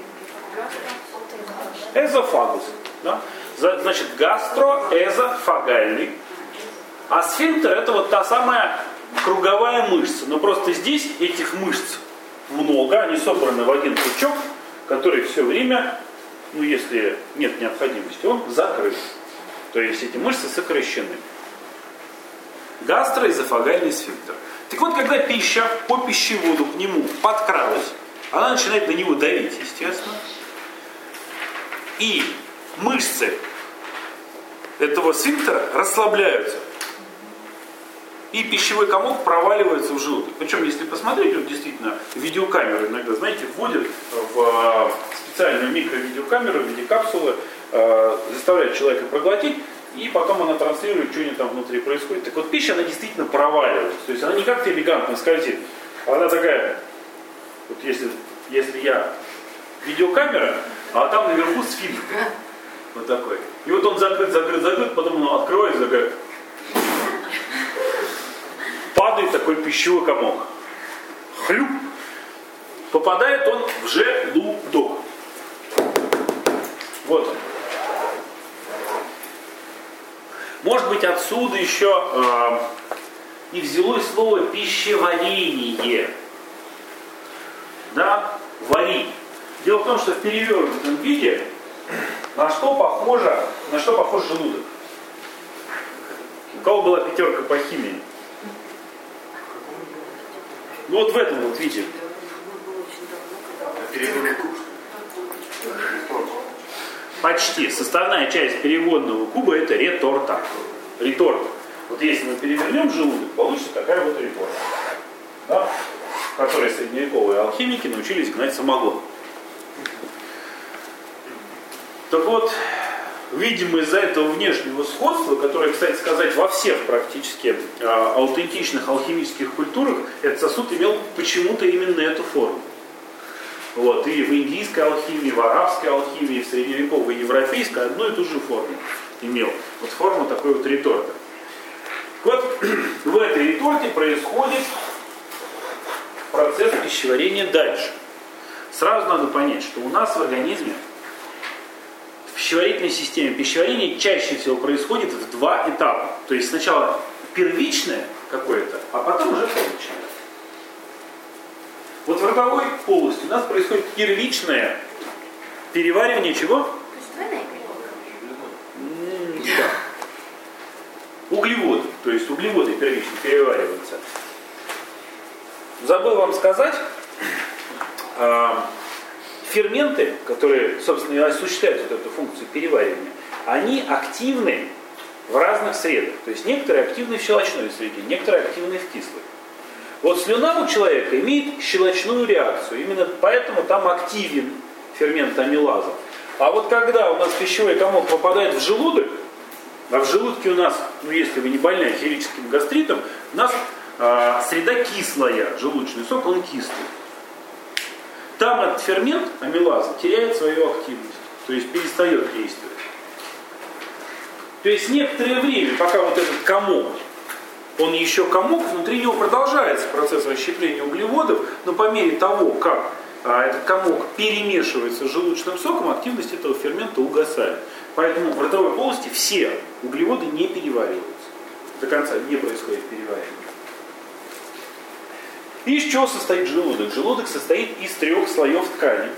Эзофагус. Да? Значит, гастроэзофагальный. А сфинктер это вот та самая круговая мышца. Но просто здесь этих мышц много, они собраны в один пучок, который все время, ну если нет необходимости, он закрыт. То есть эти мышцы сокращены. Гастроэзофагальный сфинктер. Так вот, когда пища по пищеводу к нему подкралась, она начинает на него давить, естественно. И мышцы этого сфинктера расслабляются. И пищевой комок проваливается в желудок. Причем, если посмотреть, вот действительно, видеокамеры иногда, знаете, вводят в специальную микровидеокамеру в виде капсулы, заставляют человека проглотить, и потом она транслирует, что у нее там внутри происходит. Так вот, пища, она действительно проваливается. То есть она не как-то элегантно скользит. Она такая, вот если, если я видеокамера, а там наверху сфинктер. Вот такой. И вот он закрыт, закрыт, закрыт, потом он открывается, такая. Падает такой пищевой комок. Хлюп. Попадает он в желудок. Вот он. Может быть, отсюда еще э, и взялось слово пищеварение. Да? Варить. Дело в том, что в перевернутом виде на что похоже, на что похож желудок? У кого была пятерка по химии? Ну вот в этом вот виде. Почти. Составная часть переводного куба это реторта. Реторта. Вот если мы перевернем желудок, получится такая вот реторта. Да? В которой средневековые алхимики научились гнать самогон. Так вот, видимо, из-за этого внешнего сходства, которое, кстати сказать, во всех практически э, аутентичных алхимических культурах, этот сосуд имел почему-то именно эту форму. Вот, и в индийской алхимии, в арабской алхимии, в средневековой европейской одну и ту же форму имел. Вот форма такой вот реторты. Вот в этой реторте происходит процесс пищеварения дальше. Сразу надо понять, что у нас в организме в пищеварительной системе пищеварение чаще всего происходит в два этапа. То есть сначала первичное какое-то, а потом уже вторичное. Вот в ротовой полости у нас происходит первичное переваривание чего? Да. Углеводы. То есть углеводы первично перевариваются. Забыл вам сказать, ферменты, которые, собственно, осуществляют вот эту функцию переваривания, они активны в разных средах. То есть некоторые активны в щелочной среде, некоторые активны в кислой. Вот слюна у человека имеет щелочную реакцию. Именно поэтому там активен фермент амилаза. А вот когда у нас пищевой комок попадает в желудок, а в желудке у нас, ну если вы не больны хирическим гастритом, у нас э, среда кислая, желудочный сок, он кислый. Там этот фермент амилаза теряет свою активность, то есть перестает действовать. То есть некоторое время, пока вот этот комок, он еще комок, внутри него продолжается процесс расщепления углеводов, но по мере того, как а, этот комок перемешивается с желудочным соком, активность этого фермента угасает. Поэтому в ротовой полости все углеводы не перевариваются. До конца не происходит переваривание. И из чего состоит желудок? Желудок состоит из трех слоев ткани.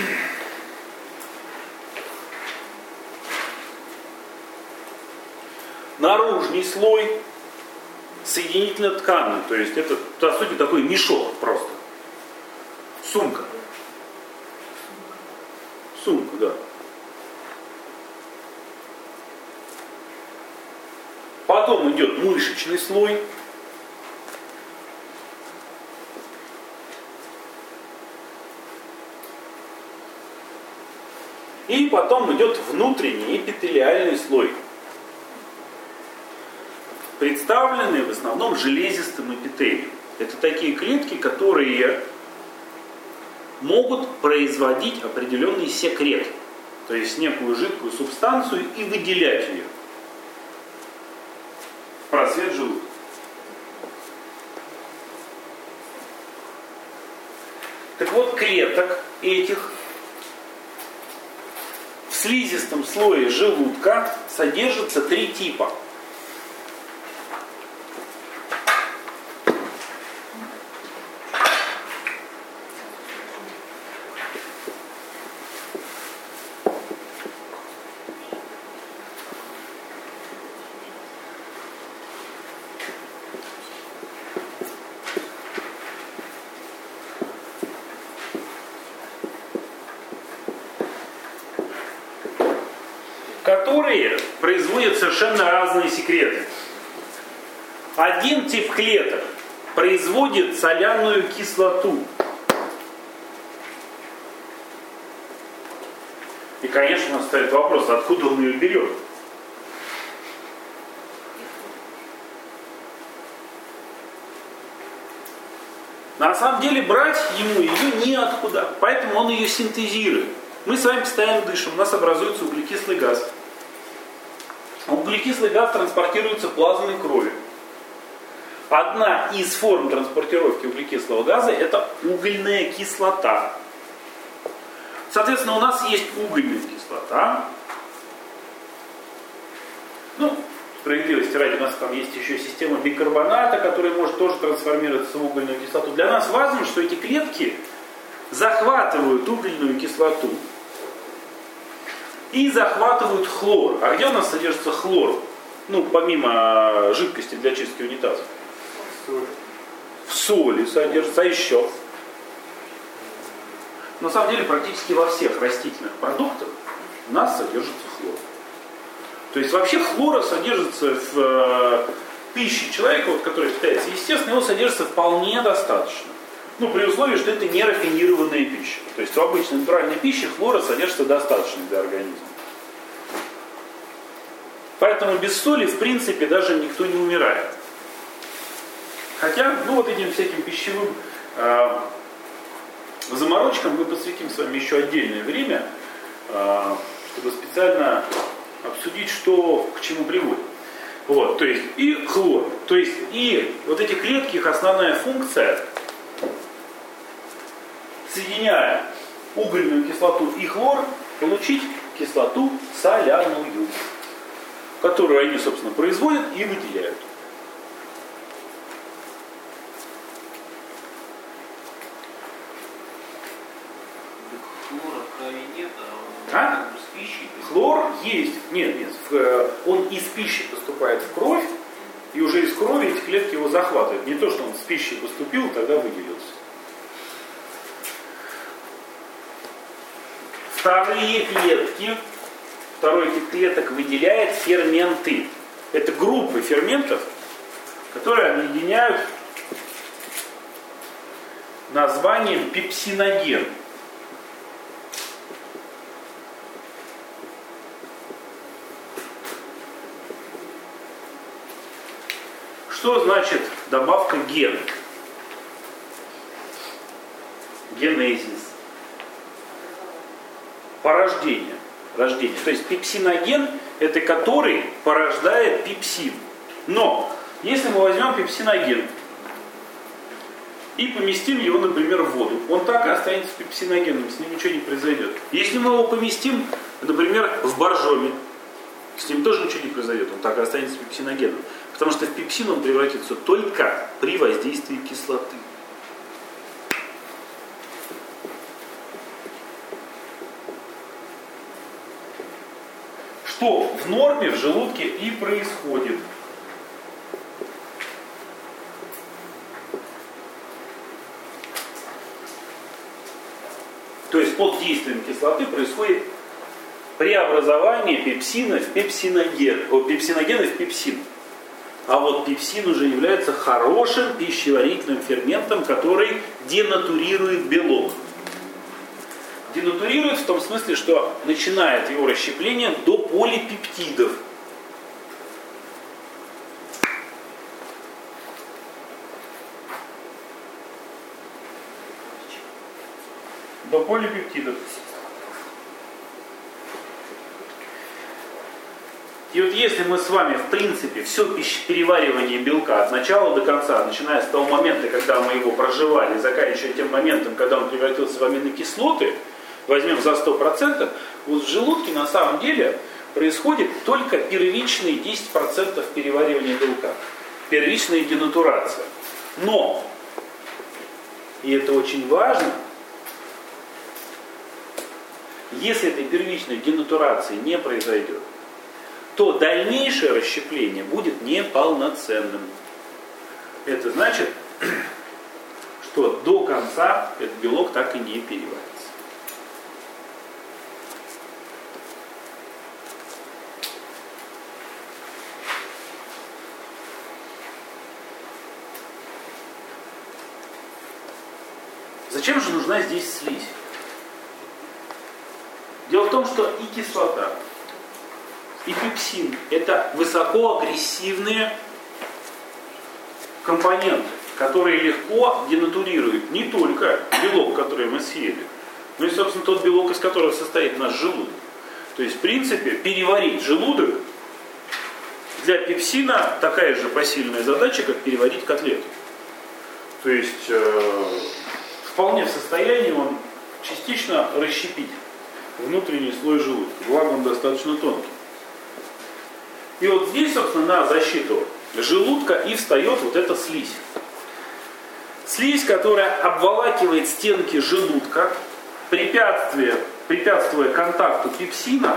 Наружный слой соединительно-тканный, то есть это, по сути, такой мешок просто. Сумка. Сумка, да. Потом идет мышечный слой. И потом идет внутренний эпителиальный слой, представленные в основном железистым эпителием. Это такие клетки, которые могут производить определенный секрет, то есть некую жидкую субстанцию и выделять ее в просвет желудка. Так вот, клеток этих в слизистом слое желудка содержится три типа. Которые производят совершенно разные секреты. Один тип клеток производит соляную кислоту. И, конечно, у нас стоит вопрос, откуда он ее берет. На самом деле брать ему ее неоткуда, поэтому он ее синтезирует. Мы с вами постоянно дышим, у нас образуется углекислый газ. Углекислый газ транспортируется плазмой крови. Одна из форм транспортировки углекислого газа – это угольная кислота. Соответственно, у нас есть угольная кислота. Ну, справедливости ради, у нас там есть еще система бикарбоната, которая может тоже трансформироваться в угольную кислоту. Для нас важно, что эти клетки захватывают угольную кислоту и захватывают хлор. А где у нас содержится хлор? Ну, помимо жидкости для чистки унитаза. В соли содержится, а еще. На самом деле, практически во всех растительных продуктах у нас содержится хлор. То есть вообще хлора содержится в э, пище человека, вот, который питается естественно, его содержится вполне достаточно. Ну, при условии, что это не рафинированная пища. То есть в обычной натуральной пище хлора содержится достаточно для организма. Поэтому без соли, в принципе, даже никто не умирает. Хотя, ну вот этим всяким пищевым э, заморочкам мы посвятим с вами еще отдельное время, э, чтобы специально обсудить, что к чему приводит. Вот, то есть и хлор. То есть и вот эти клетки, их основная функция, соединяя угольную кислоту и хлор, получить кислоту соляную, которую они, собственно, производят и выделяют. Хлора в крови нет, а, А? с пищей. Хлор есть. Нет, нет. Он из пищи поступает в кровь, и уже из крови эти клетки его захватывают. Не то, что он с пищей поступил, тогда выделился. вторые клетки, второй тип клеток выделяет ферменты. Это группы ферментов, которые объединяют названием пепсиноген. Что значит добавка ген? Генезис. Порождение. Рождение. То есть пепсиноген – это который порождает пепсин. Но если мы возьмем пепсиноген и поместим его, например, в воду, он так и останется пепсиногеном, с ним ничего не произойдет. Если мы его поместим, например, в боржоми, с ним тоже ничего не произойдет, он так и останется пепсиногеном. Потому что в пепсин он превратится только при воздействии кислоты. Что в норме в желудке и происходит. То есть под действием кислоты происходит преобразование пепсина в пепсиноген, о, пепсиногена в пепсин. А вот пепсин уже является хорошим пищеварительным ферментом, который денатурирует белок. Денатурирует в том смысле, что начинает его расщепление до полипептидов. До полипептидов. И вот если мы с вами, в принципе, все пищепереваривание белка от начала до конца, начиная с того момента, когда мы его проживали, заканчивая тем моментом, когда он превратился в аминокислоты, возьмем за сто процентов, вот в желудке на самом деле происходит только первичные десять процентов переваривания белка. Первичная денатурация. Но, и это очень важно, если этой первичной денатурации не произойдет, то дальнейшее расщепление будет неполноценным. Это значит, что до конца этот белок так и не переварится. Зачем же нужна здесь слизь? Дело в том, что и кислота, и пепсин – это высокоагрессивные компоненты, которые легко денатурируют не только белок, который мы съели, но и, собственно, тот белок, из которого состоит наш желудок. То есть, в принципе, переварить желудок для пепсина такая же посильная задача, как переварить котлету. То есть, э, вполне в состоянии он частично расщепить внутренний слой желудка, благо он достаточно тонкий. И вот здесь, собственно, на защиту желудка и встает вот эта слизь. Слизь, которая обволакивает стенки желудка, препятствуя, препятствуя контакту пепсина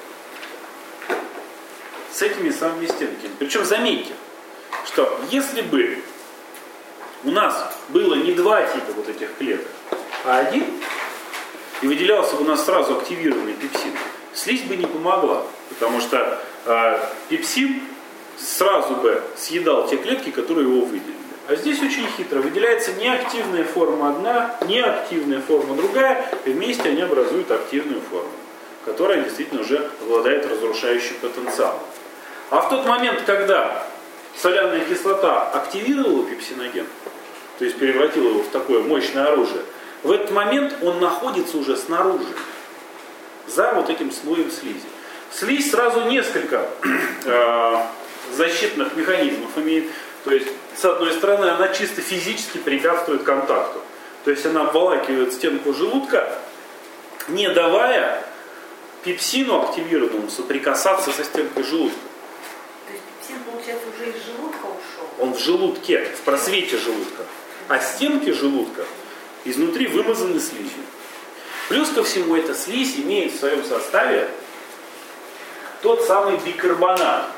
с этими самыми стенками. Причем заметьте, что если бы у нас было не два типа вот этих клеток, а один, и выделялся бы у нас сразу активированный пепсин, слизь бы не помогла, потому что э, пепсин сразу бы съедал те клетки, которые его выделили. А здесь очень хитро. Выделяется неактивная форма одна, неактивная форма другая, и вместе они образуют активную форму, которая действительно уже обладает разрушающим потенциалом. А в тот момент, когда соляная кислота активировала пепсиноген, то есть превратила его в такое мощное оружие, в этот момент он находится уже снаружи, за вот этим слоем слизи. Слизь сразу несколько э, защитных механизмов имеет. То есть, с одной стороны, она чисто физически препятствует контакту. То есть она обволакивает стенку желудка, не давая пепсину активированному соприкасаться со стенкой желудка. То есть пепсин, получается, уже из желудка ушел? Он в желудке, в просвете желудка. А стенки желудка изнутри вымазаны слизью. Плюс ко всему, эта слизь имеет в своем составе тот самый бикарбонат,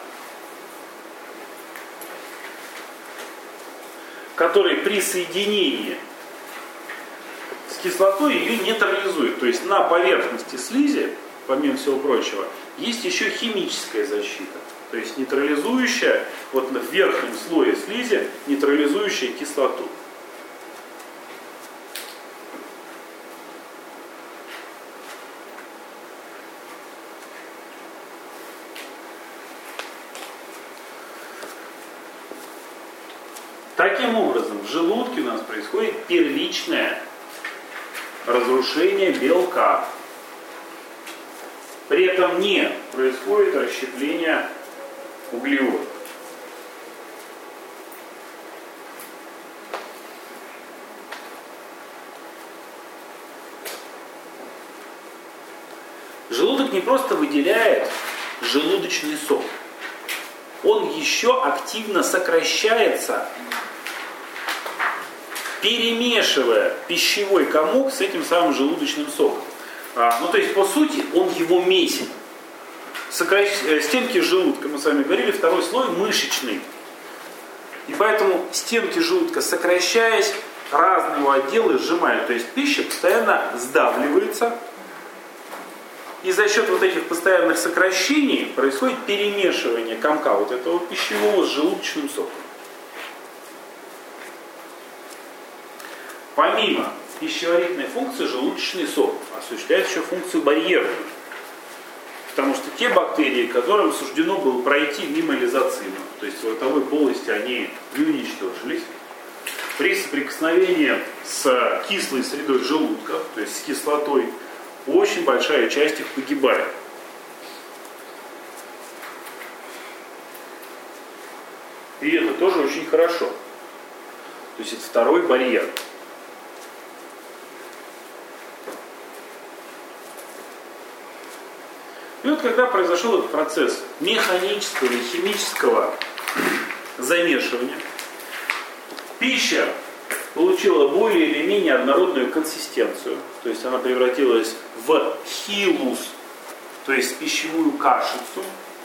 который при соединении с кислотой ее нейтрализует. То есть на поверхности слизи, помимо всего прочего, есть еще химическая защита. То есть нейтрализующая, вот в верхнем слое слизи, нейтрализующая кислоту. Таким образом, в желудке у нас происходит первичное разрушение белка. При этом не происходит расщепление углеводов. Желудок не просто выделяет желудочный сок. Он еще активно сокращается, перемешивая пищевой комок с этим самым желудочным соком. А, ну, то есть, по сути, он его месит. Сокращ... Стенки желудка, мы с вами говорили, второй слой мышечный. И поэтому стенки желудка, сокращаясь, разные его отделы сжимают. То есть пища постоянно сдавливается. И за счет вот этих постоянных сокращений происходит перемешивание комка вот этого пищевого с желудочным соком. Помимо пищеварительной функции, желудочный сок осуществляет еще функцию барьерную. Потому что те бактерии, которым суждено было пройти мимо лизоцима, то есть в ротовой полости они не уничтожились, при соприкосновении с кислой средой желудка, то есть с кислотой, очень большая часть их погибает. И это тоже очень хорошо. То есть это второй барьер. И вот когда произошел этот процесс механического и химического замешивания, пища получила более или менее однородную консистенцию, то есть она превратилась в хилус, то есть пищевую кашицу.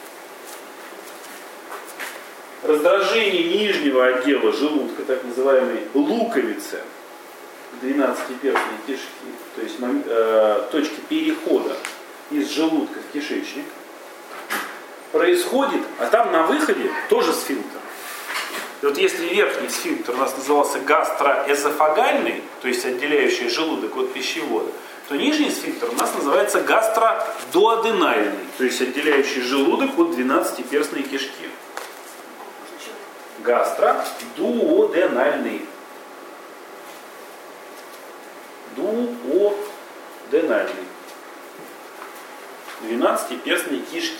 Раздражение нижнего отдела желудка, так называемой луковицы, двенадцатиперстной кишки, то есть э, точки перехода из желудка в кишечник, происходит, а там на выходе тоже сфинктер. И вот если верхний сфинктер у нас назывался гастроэзофагальный, то есть отделяющий желудок от пищевода, то нижний сфинктер у нас называется гастродуоденальный, то есть отделяющий желудок от двенадцатиперстной кишки. Гастродуоденальный. Дуоденальный. двенадцатиперстной кишки.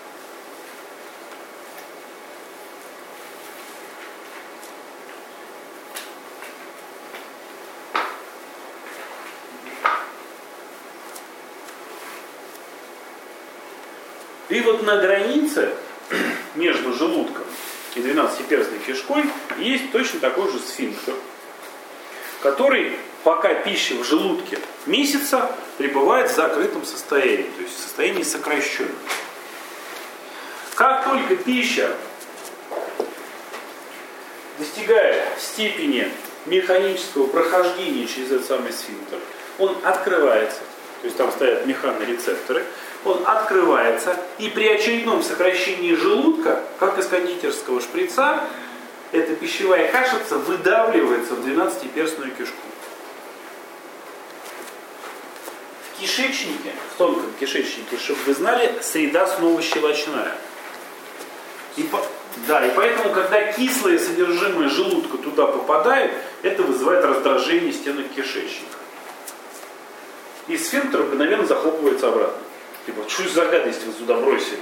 И вот на границе между желудком и двенадцатиперстной кишкой есть точно такой же сфинктер, который, пока пища в желудке месяца, пребывает в закрытом состоянии, то есть в состоянии сокращенном. Как только пища достигает степени механического прохождения через этот самый сфинктер, он открывается, то есть там стоят механорецепторы, он открывается, и при очередном сокращении желудка, как из кондитерского шприца, эта пищевая кашица выдавливается в двенадцатиперстную кишку. В кишечнике, в тонком кишечнике, чтобы вы знали, среда снова щелочная. И по... Да, и поэтому, когда кислое содержимое желудка туда попадает, это вызывает раздражение стенок кишечника. И сфинктер мгновенно захлопывается обратно. Типа, что за гадость вы сюда бросили?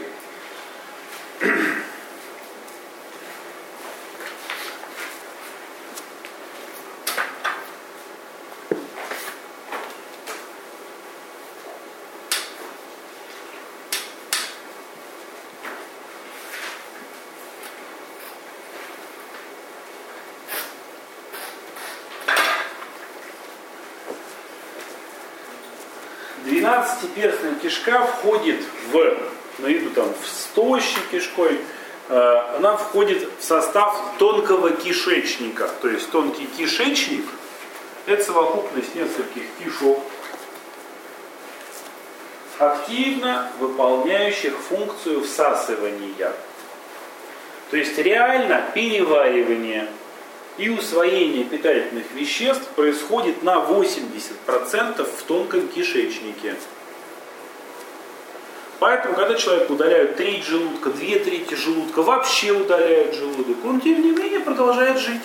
Двенадцатиперстная кишка входит в, наряду там, с тощей кишкой, э, она входит в состав тонкого кишечника. То есть тонкий кишечник это совокупность нескольких кишок, активно выполняющих функцию всасывания. То есть реально переваривание и усвоение питательных веществ происходит на восемьдесят процентов в тонком кишечнике. Поэтому, когда человек удаляют треть желудка, две трети желудка, вообще удаляют желудок, он тем не менее продолжает жить.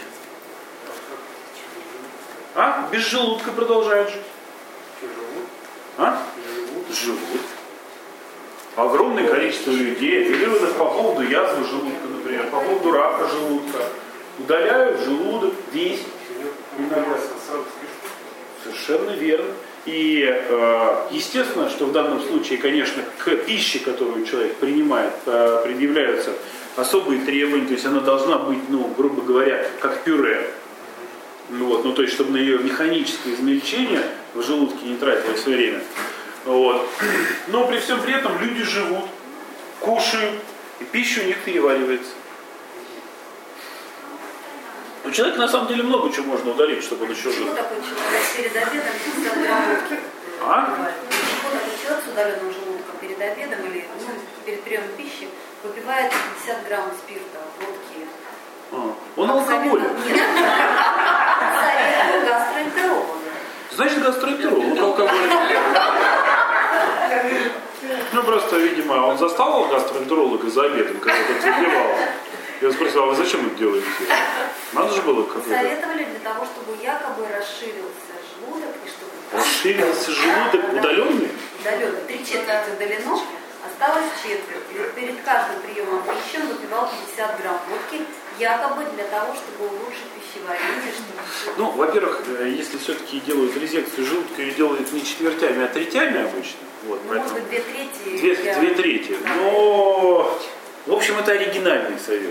А? Без желудка продолжает жить. А? Живут. Огромное количество людей, выводов по поводу язвы желудка, например, по поводу рака желудка. Удаляют желудок весь. Совершенно верно. И э, естественно, что в данном случае, конечно, к пище, которую человек принимает, э, предъявляются особые требования. То есть она должна быть, ну, грубо говоря, как пюре. Вот, ну, то есть, чтобы на ее механическое измельчение в желудке не тратилось время. Вот. Но при всем при этом люди живут, кушают, и пища у них переваривается. У человека на самом деле много чего можно удалить, чтобы он еще жил. Почему такой человек перед обедом пятьдесят грамм водки? А? Почему такой человек с удаленным желудком перед обедом или ну, перед приемом пищи выпивает пятьдесят грамм спирта, водки? А. Он алкоголик. Нет. Советую гастроэнтеролога. Значит, гастроэнтеролог алкоголик. Ну просто, видимо, он застал гастроэнтеролога за обедом, когда тот выпивал. Я спросил, а вы зачем это делаете? Надо же было какое-то... Советовали для того, чтобы якобы расширился желудок и чтобы... Расширился желудок удаленный? Удаленный. Три четверти удалено, осталось четверть. И вот перед каждым приемом пищи он выпивал пятьдесят грамм водки, якобы для того, чтобы улучшить пищеварение. Чтобы... Ну, во-первых, если все-таки делают резекцию желудка, ее делают не четвертями, а третями обычно. Вот, ну, поэтому... может быть, две трети. Две, для... две трети. Но, в общем, это оригинальный совет.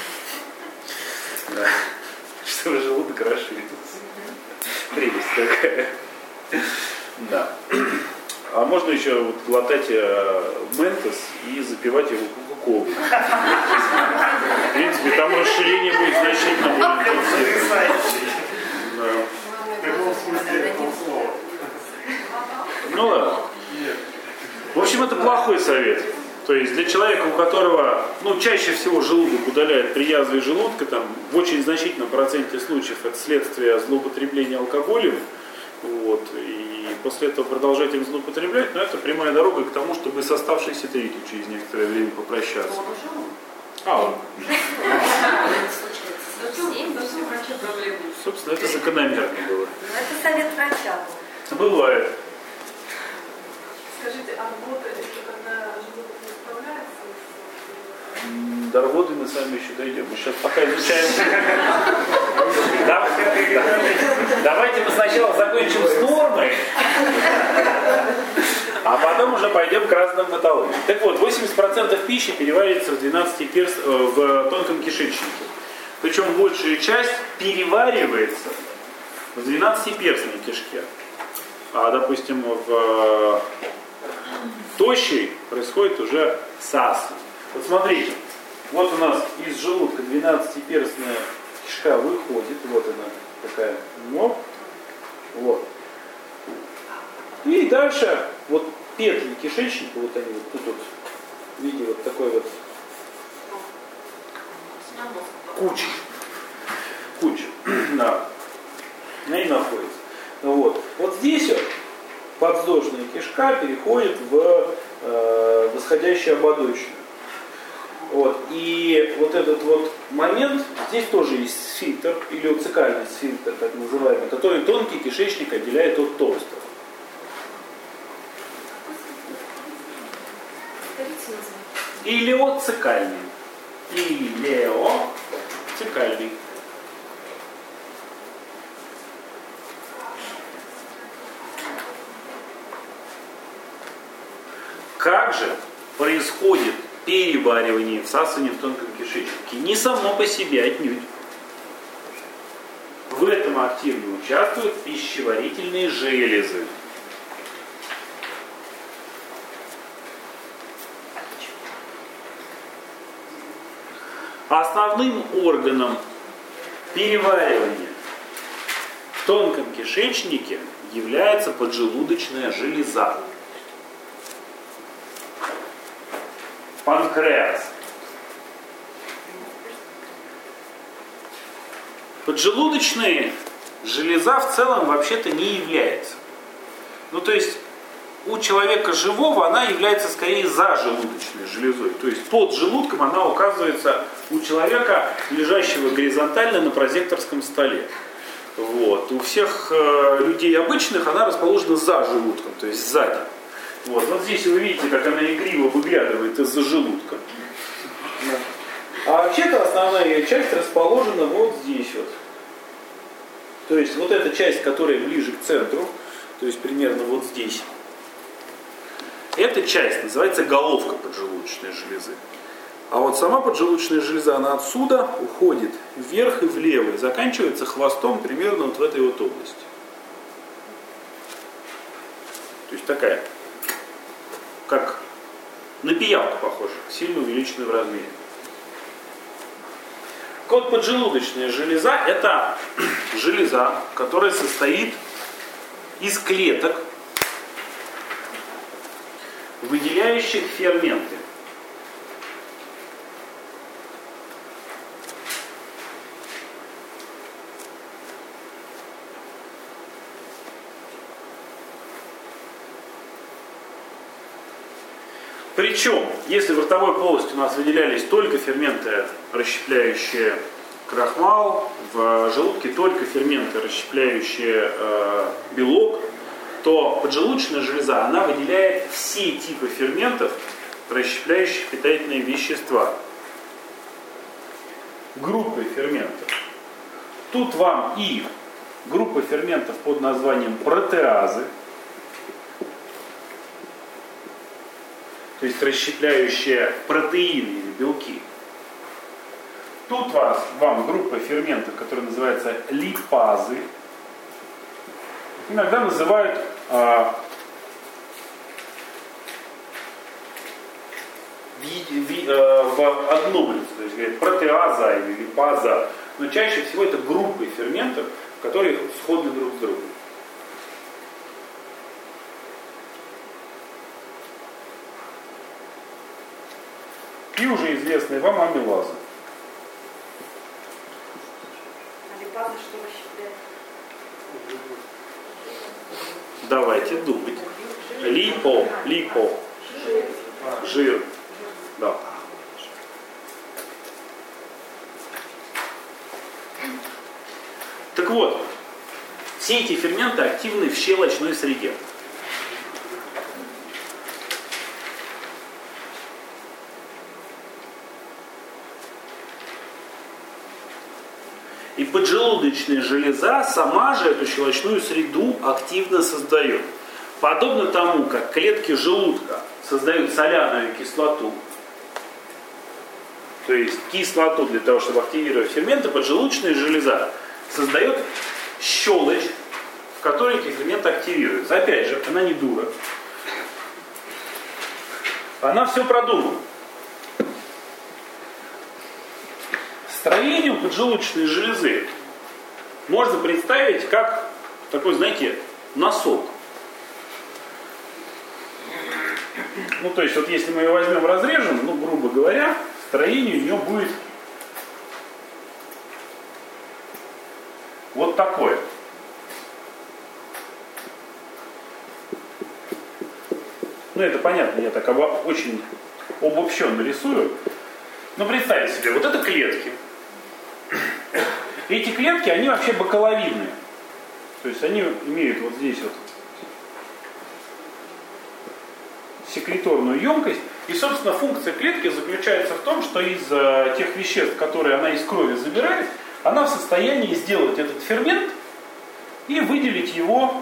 Да. Чтобы желудок расширился. Прелесть такая. Да. А можно еще вот глотать ментос и запивать его кока-колой. В принципе, там расширение будет значительно более интенсивное. Ну ладно. В общем, это плохой совет. То есть для человека, у которого, ну, чаще всего желудок удаляет при язве желудка, там, в очень значительном проценте случаев это следствие злоупотребления алкоголем, вот, и после этого продолжать им злоупотреблять, но это прямая дорога к тому, чтобы с оставшейся третью через некоторое время попрощаться. А, он. Собственно, это закономерно было. Ну, это совет врача был. Бывает. Скажите, а рвота это когда желудок не справляется? До рвоты мы с вами еще дойдем. Мы сейчас пока изучаем. Давайте мы сначала закончим с нормой, а потом уже пойдем к разным патологиям. Так вот, восемьдесят процентов пищи переваривается в, двенадцати перс... в тонком кишечнике. Причем большая часть переваривается в двенадцатиперстной кишке. А, допустим, в тощей происходит уже всасывание. Вот смотрите, вот у нас из желудка двенадцатиперстная кишка выходит, вот она такая, вот, вот. И дальше вот петли кишечника, вот они вот тут вот, в виде вот такой вот кучи, куча, да, на ней находится. Вот. Вот здесь вот подвздошная кишка переходит в э, восходящую ободочную. Вот. И вот этот вот момент, здесь тоже есть сфинктер, или оцикальный сфинктер, так называемый, который тонкий кишечник отделяет от толстого. Илеоцикальный. Илеоцикальный. Как же происходит переваривание и всасывание в тонком кишечнике? Не само по себе отнюдь. В этом активно участвуют пищеварительные железы. Основным органом переваривания В тонком кишечнике является поджелудочная железа. Панкреас. Поджелудочная железа в целом вообще-то не является. Ну то есть у человека живого она является скорее зажелудочной железой. То есть под желудком она указывается у человека, лежащего горизонтально на прозекторском столе. Вот. У всех э, людей обычных она расположена за желудком, то есть сзади. Вот, вот здесь вы видите, как она игриво выглядывает из-за желудка. А вообще-то основная ее часть расположена вот здесь вот. То есть вот эта часть, которая ближе к центру, то есть примерно вот здесь. Эта часть называется головка поджелудочной железы. А вот сама поджелудочная железа, она отсюда уходит вверх и влево и заканчивается хвостом примерно вот в этой вот области. То есть такая, как на пиявку похожа, сильно увеличенная в размере. Вот поджелудочная железа – это железа, которая состоит из клеток, выделяющих ферменты. Причем, если в ротовой полости у нас выделялись только ферменты, расщепляющие крахмал, в желудке только ферменты, расщепляющие э, белок, то поджелудочная железа, она выделяет все типы ферментов, расщепляющих питательные вещества. Группы ферментов. Тут вам и группа ферментов под названием протеазы, то есть расщепляющие протеины или белки. Тут вас, вам группа ферментов, которая называется липазы. Иногда называют а, в, в, а, в одном лице, то есть говорят протеаза или липаза. Но чаще всего это группы ферментов, которые сходны друг с другом. И уже известные вам амилазы. А липаза что расщепляет? Давайте думать. Липо, липо. Жир. Да. Так вот, все эти ферменты активны в щелочной среде. И поджелудочная железа сама же эту щелочную среду активно создает. Подобно тому, как клетки желудка создают соляную кислоту, то есть кислоту для того, чтобы активировать ферменты, поджелудочная железа создает щелочь, в которой эти ферменты активируются. Опять же, она не дура. Она все продумала. Строение поджелудочной железы можно представить как такой, знаете, носок. Ну, то есть, вот если мы ее возьмем, разрежем, ну, грубо говоря, строение у нее будет вот такое. Ну, это понятно, я так обо- очень обобщенно рисую. Но представьте себе, вот это клетки. Эти клетки, они вообще бакаловидные. То есть они имеют вот здесь вот секреторную емкость. И, собственно, функция клетки заключается в том, что из э, тех веществ, которые она из крови забирает, она в состоянии сделать этот фермент и выделить его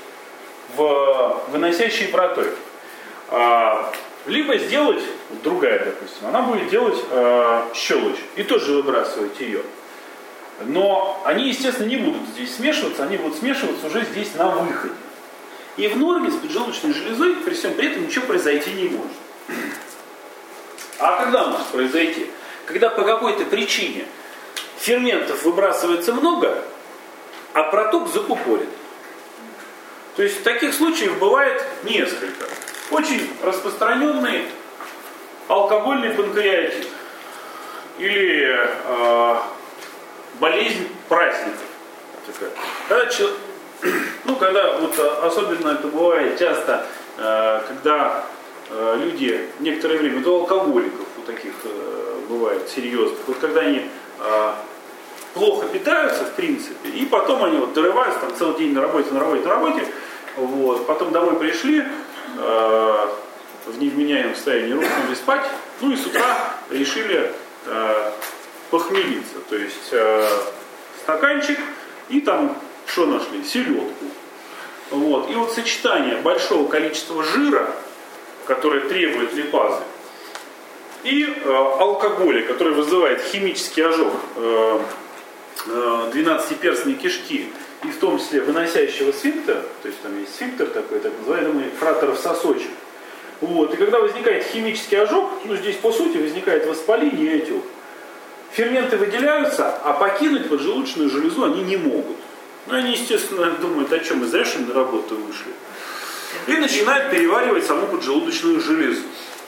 в выносящий протоид. А, либо сделать, другая, допустим, она будет делать э, щелочь и тоже выбрасывать ее. Но они, естественно, не будут здесь смешиваться, они будут смешиваться уже здесь на выходе. И в норме с поджелудочной железой при всем при этом ничего произойти не может. А когда может произойти? Когда по какой-то причине ферментов выбрасывается много, а проток закупорен. То есть таких случаев бывает несколько. Очень распространенный алкогольный панкреатит или э, болезнь праздников. Когда, ну, когда вот, особенно это бывает часто, э, когда э, люди некоторое время, до алкоголиков у таких э, бывает серьезных, вот когда они э, плохо питаются, в принципе, и потом они вот дорываются, там целый день на работе, на работе, на работе, вот, потом домой пришли, э, в невменяемом состоянии рухнули спать, ну и с утра решили э, похмелиться, то есть э, стаканчик и там что нашли? Селедку. Вот. И вот сочетание большого количества жира, которое требует липазы, и э, алкоголя, который вызывает химический ожог э, э, двенадцатиперстной кишки, и в том числе выносящего сфинктера, то есть там есть сфинктер такой, так называемый фратеров сосочек. Вот. И когда возникает химический ожог, ну здесь по сути возникает воспаление и отек. Ферменты выделяются, а покинуть поджелудочную железу они не могут. Ну, они, естественно, думают, о чем мы зря, что на работу вышли. И начинают переваривать саму поджелудочную железу.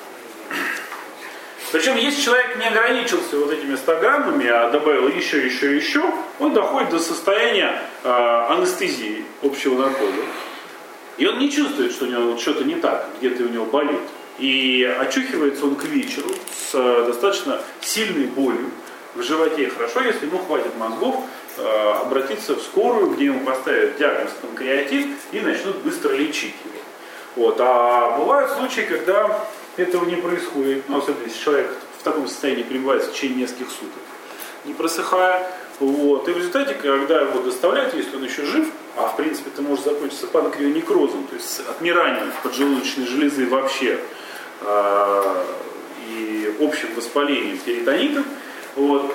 Причем, если человек не ограничился вот этими ста граммами, а добавил еще, еще, еще, он доходит до состояния э, анестезии общего наркоза. И он не чувствует, что у него что-то не так, где-то у него болит. И очухивается он к вечеру с э, достаточно сильной болью в животе. Хорошо, если ему хватит мозгов э, обратиться в скорую, где ему поставят диагноз панкреатит и начнут быстро лечить его. Вот. А бывают случаи, когда этого не происходит, ну, особенно если человек в таком состоянии пребывает в течение нескольких суток, не просыхая. Вот. И в результате, когда его доставляют, если он еще жив, а в принципе это может закончиться панкреонекрозом, то есть отмиранием поджелудочной железы вообще, э, и общим воспалением, перитонитом. Вот.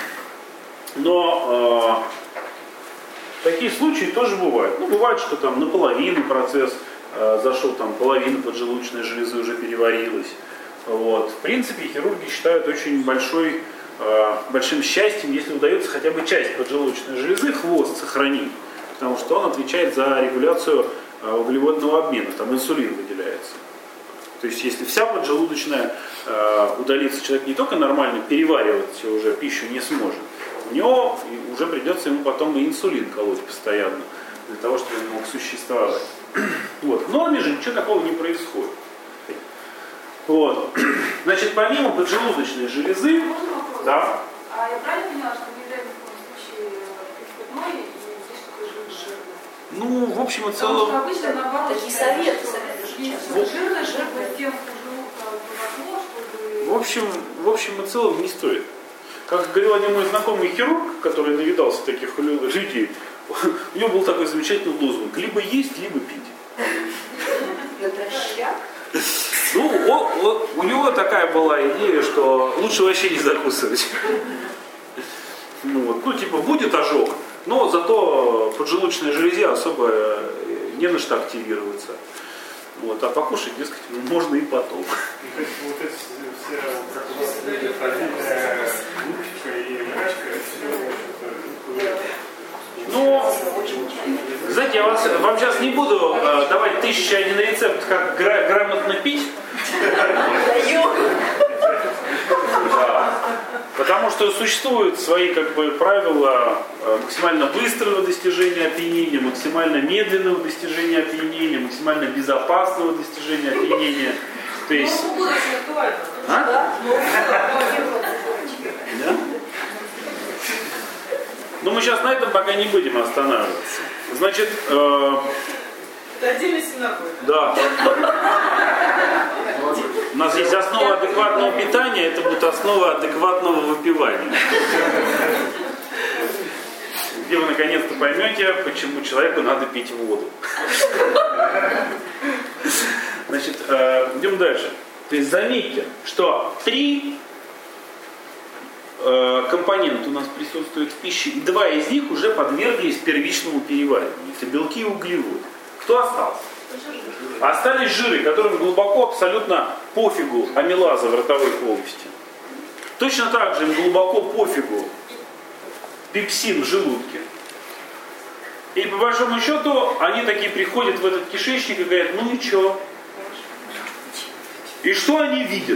Но э, такие случаи тоже бывают. Ну, бывает, что там наполовину процесс э, зашел, там половина поджелудочной железы уже переварилась. Вот. В принципе, хирурги считают очень большой, э, большим счастьем, если удается хотя бы часть поджелудочной железы, хвост, сохранить. Потому что он отвечает за регуляцию э, углеводного обмена, там инсулин выделяется. То есть, если вся поджелудочная э, удалится, человек не только нормально переваривать уже пищу не сможет, у него уже придется ему потом и инсулин колоть постоянно, для того, чтобы он мог существовать. Вот. В норме же ничего такого не происходит. Вот. Значит, помимо поджелудочной железы, Можно вопрос? да. А я правильно поняла, что нельзя ни в коем случае пить спиртное и здесь что-то жирное? Ну, в общем и Потому что целом... обычно наоборот, Такие советы, советы же если Вот. жирное, жирное, тем желудка помогло, чтобы... В общем, в общем и целом не стоит. Как говорил один мой знакомый хирург, который навидался таких людей, у него был такой замечательный лозунг: либо есть, либо пить. Ну, о, о, у него такая была идея, что лучше вообще не закусывать. Ну, вот, ну типа, будет ожог, но зато поджелудочной железе особо не на что активироваться. Вот, а покушать, дескать, можно и потом. И вот эти все, как у вас люди ходили, губка и мячка, все, Ну, знаете, я вас, вам сейчас не буду э, давать тысяча один рецепт, как гра- грамотно пить. Да. Потому что существуют свои как бы правила э, максимально быстрого достижения опьянения, максимально медленного достижения опьянения, максимально безопасного достижения опьянения. То есть... Ну, будущее актуально. А? Да? Но мы сейчас на этом пока не будем останавливаться. Значит, э, Это отдельный семинар будет. да. У нас есть основа адекватного питания, это будет основа адекватного выпивания. Где вы наконец-то поймете, почему человеку надо пить воду. Значит, э, идем дальше. То есть заметьте, что три э, компонента у нас присутствуют в пище, и два из них уже подверглись первичному перевариванию. Это белки и углеводы. Кто остался? Остались жиры, которым глубоко абсолютно пофигу амилаза в ротовой полости. Точно так же им глубоко пофигу пепсин в желудке. И по большому счету они такие приходят в этот кишечник и говорят, ну и что? И что они видят?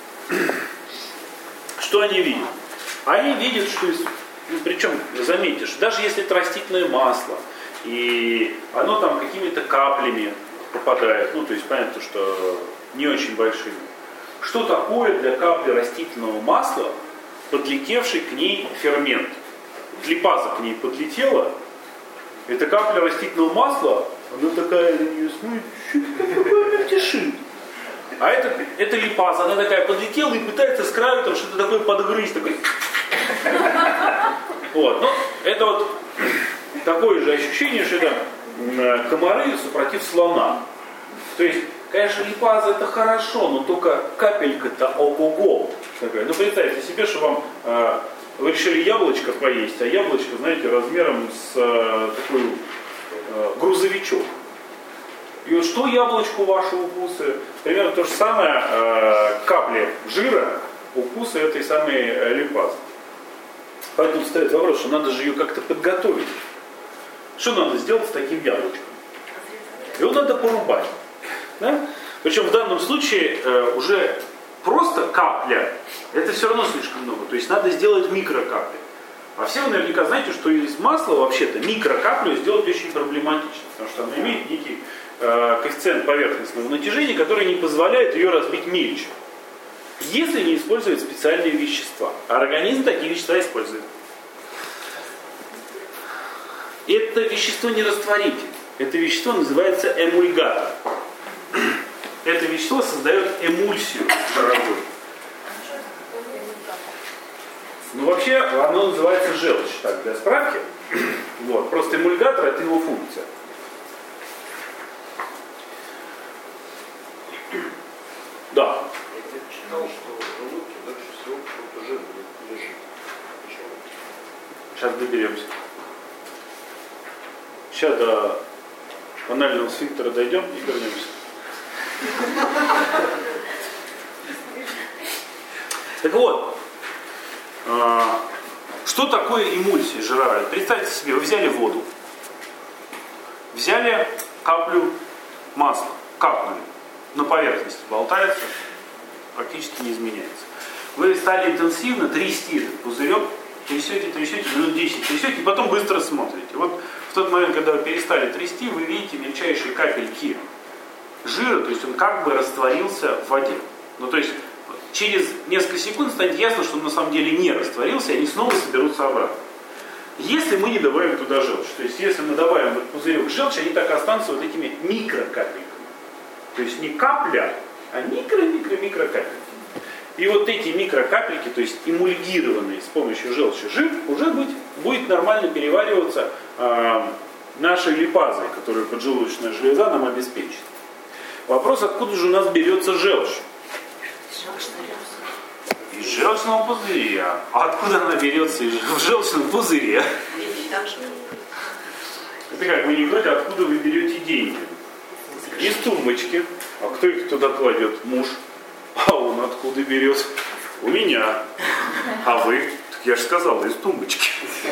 Что они видят? Они видят, что, ну, причем, заметьте, что даже если это растительное масло, и оно там какими-то каплями попадает, ну, то есть понятно, что не очень большими. Что такое для капли растительного масла, подлетевший к ней фермент? Липаза к ней подлетела, эта капля растительного масла, она такая на нее смотрит, что такое мельтешит. А это, это липаза, она такая подлетела и пытается с краю там что-то такое подгрызть, такой. Вот, ну, это вот такое же ощущение, что это комары супротив слона. То есть, конечно, липаза это хорошо, но только капелька-то ого-го. Такая. Ну, представьте себе, что вам э, вы решили яблочко поесть, а яблочко, знаете, размером с э, такой э, грузовичок. И вот что яблочку ваши укусы? Примерно то же самое, э, капли жира, укусы этой самой э, липазы. Поэтому встает вопрос, что надо же ее как-то подготовить. Что надо сделать с таким яблочком? Его надо порубать. Да? Причем в данном случае э, уже просто капля, это все равно слишком много. То есть надо сделать микрокапли. А все вы наверняка знаете, что из масла вообще-то микрокаплю сделать очень проблематично. Потому что она имеет некий э, коэффициент поверхностного натяжения, который не позволяет ее разбить мельче. Если не использовать специальные вещества. А организм такие вещества использует. Это вещество не растворитель. Это вещество называется эмульгатор. Это вещество создает эмульсию дорогой. Ну вообще оно называется желчь, так, для справки. Вот. Просто эмульгатор это его функция. Да. Я читал, что в желудке дальше всего что-то жир лежит. Почему? Сейчас доберемся. Сейчас до анального сфинктера дойдем и вернемся. Так вот, что такое эмульсия жировая? Представьте себе, вы взяли воду, взяли каплю масла, капнули, на поверхности болтается, практически не изменяется. Вы стали интенсивно трясти этот пузырек, трясете, трясете, минут десять трясете, и потом быстро смотрите. Вот в тот момент, когда вы перестали трясти, вы видите мельчайшие капельки жира, то есть он как бы растворился в воде. Ну, то есть через несколько секунд станет ясно, что он на самом деле не растворился, и они снова соберутся обратно. Если мы не добавим туда желчь, то есть если мы добавим в пузырек желчь, они так останутся вот этими микрокапельками. То есть не капля, а микро-микро-микро капельки. И вот эти микрокапельки, то есть эмульгированные с помощью желчи жир, уже будет, будет нормально перевариваться э, нашей липазой, которую поджелудочная железа нам обеспечит. Вопрос, откуда же у нас берется желчь? Из желчного пузыря. А откуда она берется в желчном пузыре? Это как в анекдоте, откуда вы берете деньги? Из тумбочки. А кто их туда кладет? Муж. А он откуда берет? У меня. А вы? Так я же сказал, из тумбочки.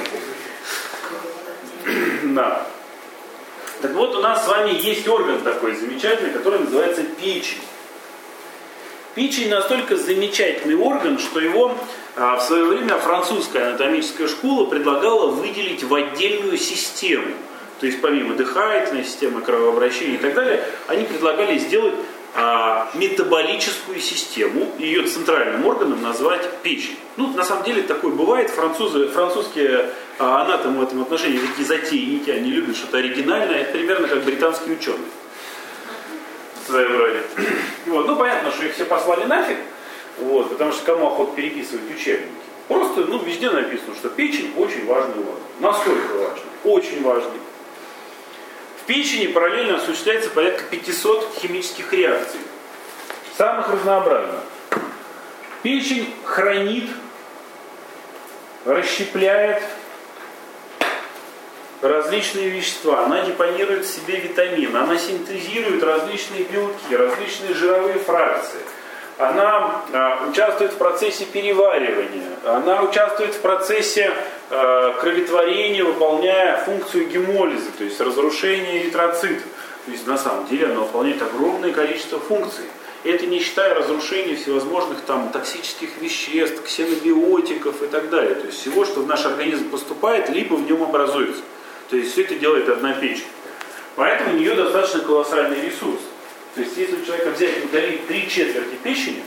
Да. Так вот, у нас с вами есть орган такой замечательный, который называется печень. Печень настолько замечательный орган, что его а, в свое время французская анатомическая школа предлагала выделить в отдельную систему. То есть помимо дыхательной системы, кровообращения и так далее, они предлагали сделать а, метаболическую систему, ее центральным органом назвать печень. Ну, на самом деле такое бывает. Французы, французские а, анатомы в этом отношении такие затейники, они любят что-то оригинальное. Это примерно как британские ученые. В своем роде. Вот. Ну, понятно, что их все послали нафиг, вот, потому что кому охота переписывать учебники. Просто, ну, везде написано, что печень очень важный орган. Насколько важный? Очень важный. В печени параллельно осуществляется порядка пятисот химических реакций. Самых разнообразных. Печень хранит, расщепляет различные вещества, она депонирует в себе витамины, она синтезирует различные белки, различные жировые фракции, она а, участвует в процессе переваривания, она участвует в процессе э, кроветворение, выполняя функцию гемолиза, то есть разрушение эритроцитов. То есть на самом деле оно выполняет огромное количество функций. Это не считая разрушения всевозможных там токсических веществ, ксенобиотиков и так далее. То есть всего, что в наш организм поступает, либо в нем образуется. То есть все это делает одна печень. Поэтому у нее достаточно колоссальный ресурс. То есть если у человека взять и удалить три четверти печени,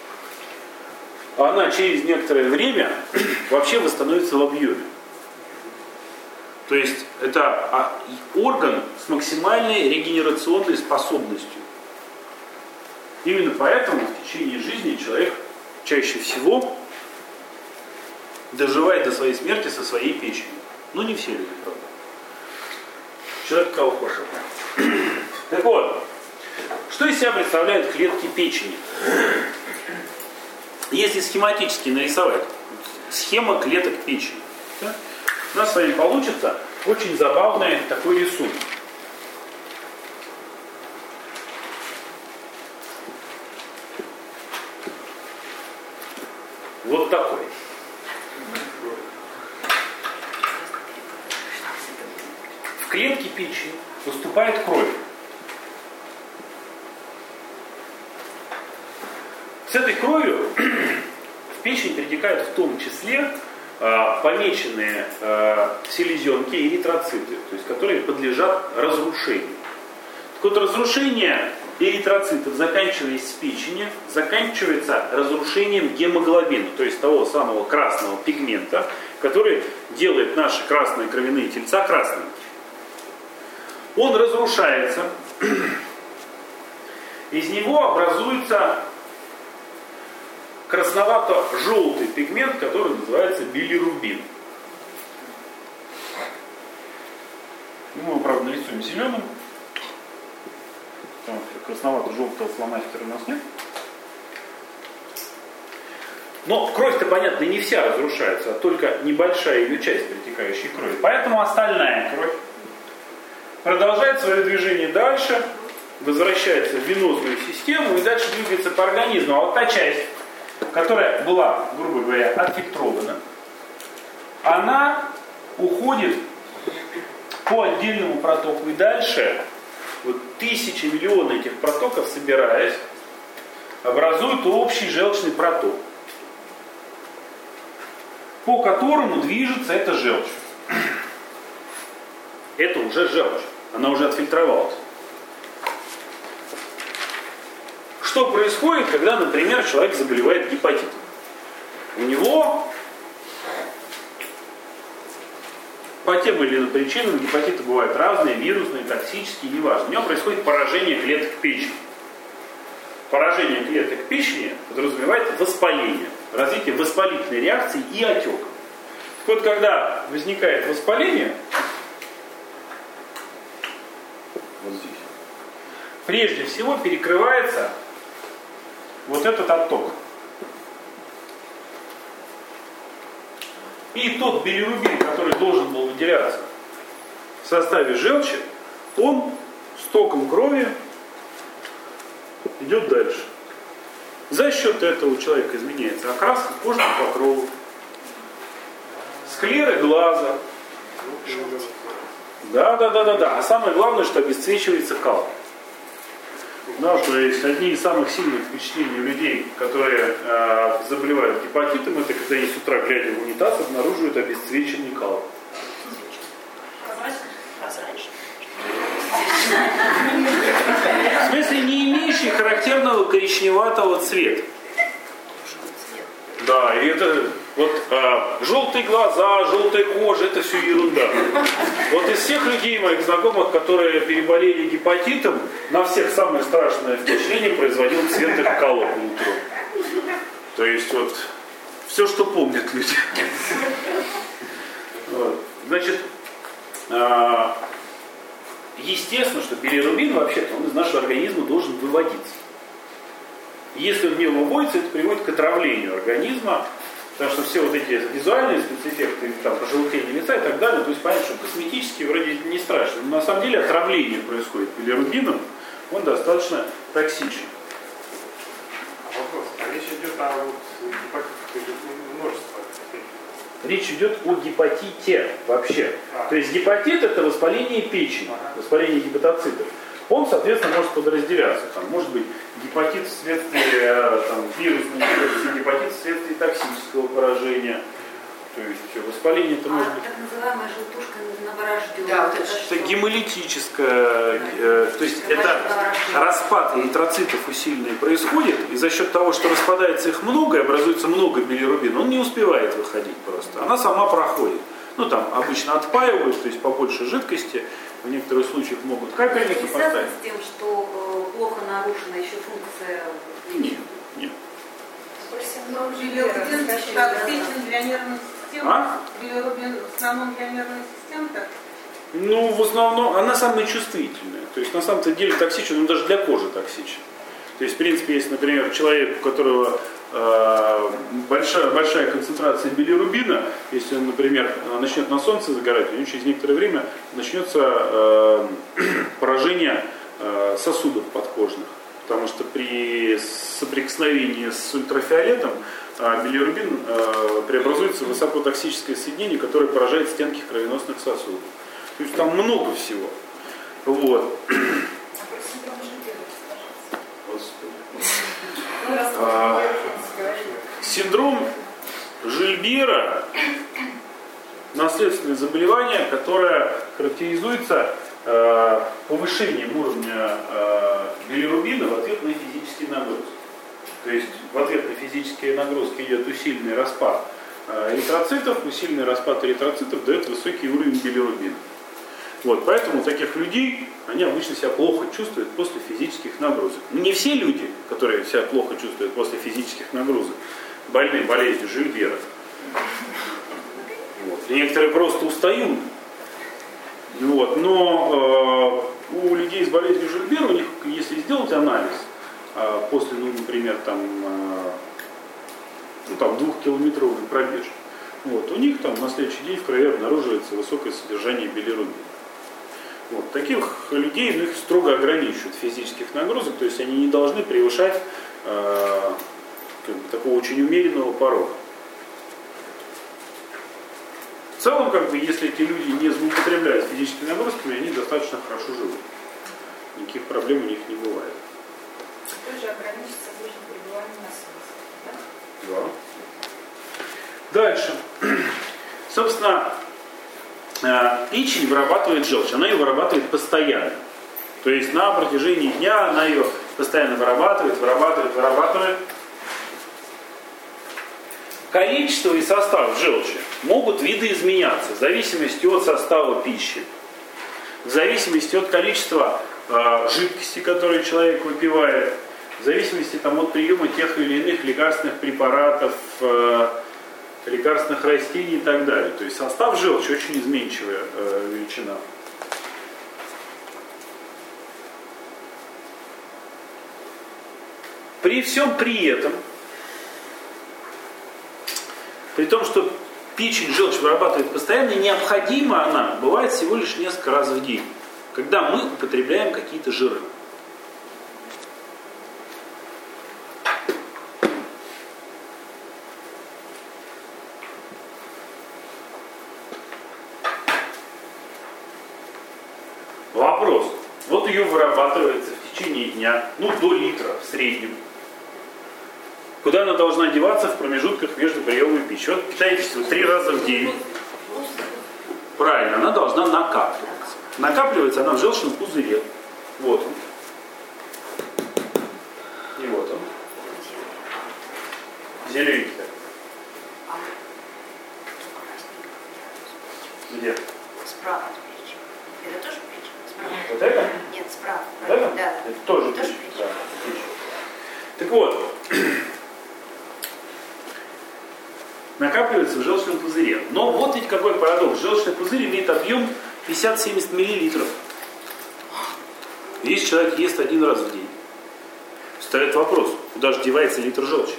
она через некоторое время вообще восстановится в объеме. То есть это орган с максимальной регенерационной способностью. Именно поэтому в течение жизни человек чаще всего доживает до своей смерти со своей печенью. Ну не все люди, правда. Человек кого пошел. Так вот, что из себя представляют клетки печени? Если схематически нарисовать схема клеток печени, да, у нас с вами получится очень забавный такой рисунок. Вот такой. В клетки печени поступает кровь. С этой кровью в печень перетекают в том числе э, помеченные э, селезенки и эритроциты, то есть которые подлежат разрушению. Так вот, разрушение эритроцитов, заканчиваясь с печени, заканчивается разрушением гемоглобина, то есть того самого красного пигмента, который делает наши красные кровяные тельца красными. Он разрушается, из него образуется красновато-желтый пигмент, который называется билирубин. Мы его, правда, нарисуем зеленым. Потому что красновато-желтого фломастера у нас нет. Но кровь-то, понятно, не вся разрушается, а только небольшая ее часть притекающей крови. Поэтому остальная кровь продолжает свое движение дальше, возвращается в венозную систему и дальше двигается по организму. А вот та часть, которая была, грубо говоря, отфильтрована, она уходит по отдельному протоку и дальше. Вот тысячи, миллионы этих протоков, собираясь, образуют общий желчный проток, по которому движется эта желчь. Это уже желчь, она уже отфильтровалась. Что происходит, когда, например, человек заболевает гепатитом? У него по тем или иным причинам гепатиты бывают разные, вирусные, токсические, неважно. У него происходит поражение клеток печени. Поражение клеток печени подразумевает воспаление, развитие воспалительной реакции и отека. Вот когда возникает воспаление, вот здесь, прежде всего перекрывается вот этот отток. И тот билирубин, который должен был выделяться в составе желчи, он с током крови идет дальше. За счет этого у человека изменяется окраска кожного покрова, склеры глаза. Да, да, да, да, да. А самое главное, что обесцвечивается калий. Да, то есть одни из самых сильных впечатлений у людей, которые э, заболевают гепатитом, это когда они с утра, глядя в унитаз, обнаруживают обесцвеченный калий. В смысле, не имеющий характерного коричневатого цвета. Да, и это вот а, желтые глаза, желтая кожа, это все ерунда. Вот из всех людей, моих знакомых, которые переболели гепатитом, на всех самое страшное впечатление производил цвет их колок утром. То есть вот все, что помнят люди. Вот. Значит, а, естественно, что билирубин вообще-то он из нашего организма должен выводиться. Если он не выводится, это приводит к отравлению организма, потому что все вот эти визуальные спецэффекты, там, пожелтение лица и так далее, то есть понятно, что косметически вроде не страшно, но на самом деле отравление происходит билирубином, он достаточно токсичен. А вопрос, а речь идет о вот, гепатитах множество. Речь идет о гепатите вообще. То есть гепатит это воспаление печени, воспаление гепатоцитов. Он, соответственно, может подразделяться. Там, может быть гепатит вследствие там, вирусной инфекции, гепатит вследствие токсического поражения. То есть воспаление это а, может быть... так называемая желтушка новорожденная. Да, это, Это что? гемолитическое, э, то есть это распад эритроцитов усиленный происходит, и за счет того, что распадается их много и образуется много билирубина, он не успевает выходить просто. Она сама проходит. Ну там обычно отпаивают, то есть побольше жидкости, в некоторых случаях могут капельницу Это не связано поставить. с тем, что э, плохо нарушена еще функция печени? Нет. Билирубин, как печень для нервной системы? А? Билирубин в основном для нервной системы-то? Ну, в основном, она самая чувствительная. То есть, на самом-то деле, токсичен, он даже для кожи токсичен. То есть, в принципе, если, например, человек, у которого э, большая, большая концентрация билирубина, если он, например, начнет на солнце загорать, у него через некоторое время начнется э, поражение э, сосудов подкожных. Потому что при соприкосновении с ультрафиолетом э, билирубин э, преобразуется в высокотоксическое соединение, которое поражает стенки кровеносных сосудов. То есть там много всего. Вот. А, синдром Жильбера – наследственное заболевание, которое характеризуется э, повышением уровня э, билирубина в ответ на физические нагрузки. То есть в ответ на физические нагрузки идет усиленный распад э, эритроцитов, усиленный распад эритроцитов дает высокий уровень билирубина. Вот, поэтому у таких людей, они обычно себя плохо чувствуют после физических нагрузок. Но не все люди, которые себя плохо чувствуют после физических нагрузок, больны болезнью Жильбера. Вот. И некоторые просто устают. Вот. Но э, у людей с болезнью Жильбера, у них, если сделать анализ, э, после, ну, например, там, э, ну, там, двухкилометровой пробежки, вот, у них там на следующий день в крови обнаруживается высокое содержание билирубина. Вот. Таких людей ну, их строго ограничивают физических нагрузок, то есть они не должны превышать э, как бы, такого очень умеренного порога. В целом, как бы, если эти люди не злоупотребляют физическими нагрузками, они достаточно хорошо живут. Никаких проблем у них не бывает. Тоже ограничится ближним пребыванием на солнце. Да. Дальше. Собственно, печень вырабатывает желчь. Она ее вырабатывает постоянно. То есть на протяжении дня она ее постоянно вырабатывает, вырабатывает, вырабатывает. Количество и состав желчи могут видоизменяться в зависимости от состава пищи, в зависимости от количества э, жидкости, которую человек выпивает, в зависимости там, от приема тех или иных лекарственных препаратов, э, лекарственных растений и так далее. То есть состав желчи очень изменчивая э, величина. При всем при этом, при том, что печень желчь вырабатывает постоянно, необходима она бывает всего лишь несколько раз в день, когда мы употребляем какие-то жиры. Вопрос. Вот ее вырабатывается в течение дня, ну, до литра в среднем. Куда она должна деваться в промежутках между приемами пищи? Вот питаетесь вы три раза в день. Правильно, она должна накапливаться. Накапливается она в желчном пузыре. Вот он. И вот он. Зелененький. Где? Справа от печени. Это тоже печень? Справа. Вот это? Нет, справа. Вот это? Да. Это тоже Тоже печень. печень. Да, печень. Так вот. Накапливается в желчном пузыре. Но вот ведь какой парадокс. Желчный пузырь имеет объем пятьдесят-семьдесят миллилитров. Если человек ест один раз в день, встает вопрос, куда же девается литр желчи?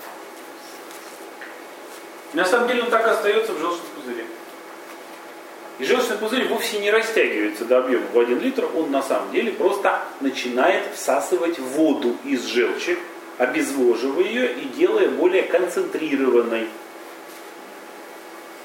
На самом деле он так и остается в желчном пузыре. И желчный пузырь вовсе не растягивается до объема в один литр, он на самом деле просто начинает всасывать воду из желчи, обезвоживая ее и делая более концентрированной.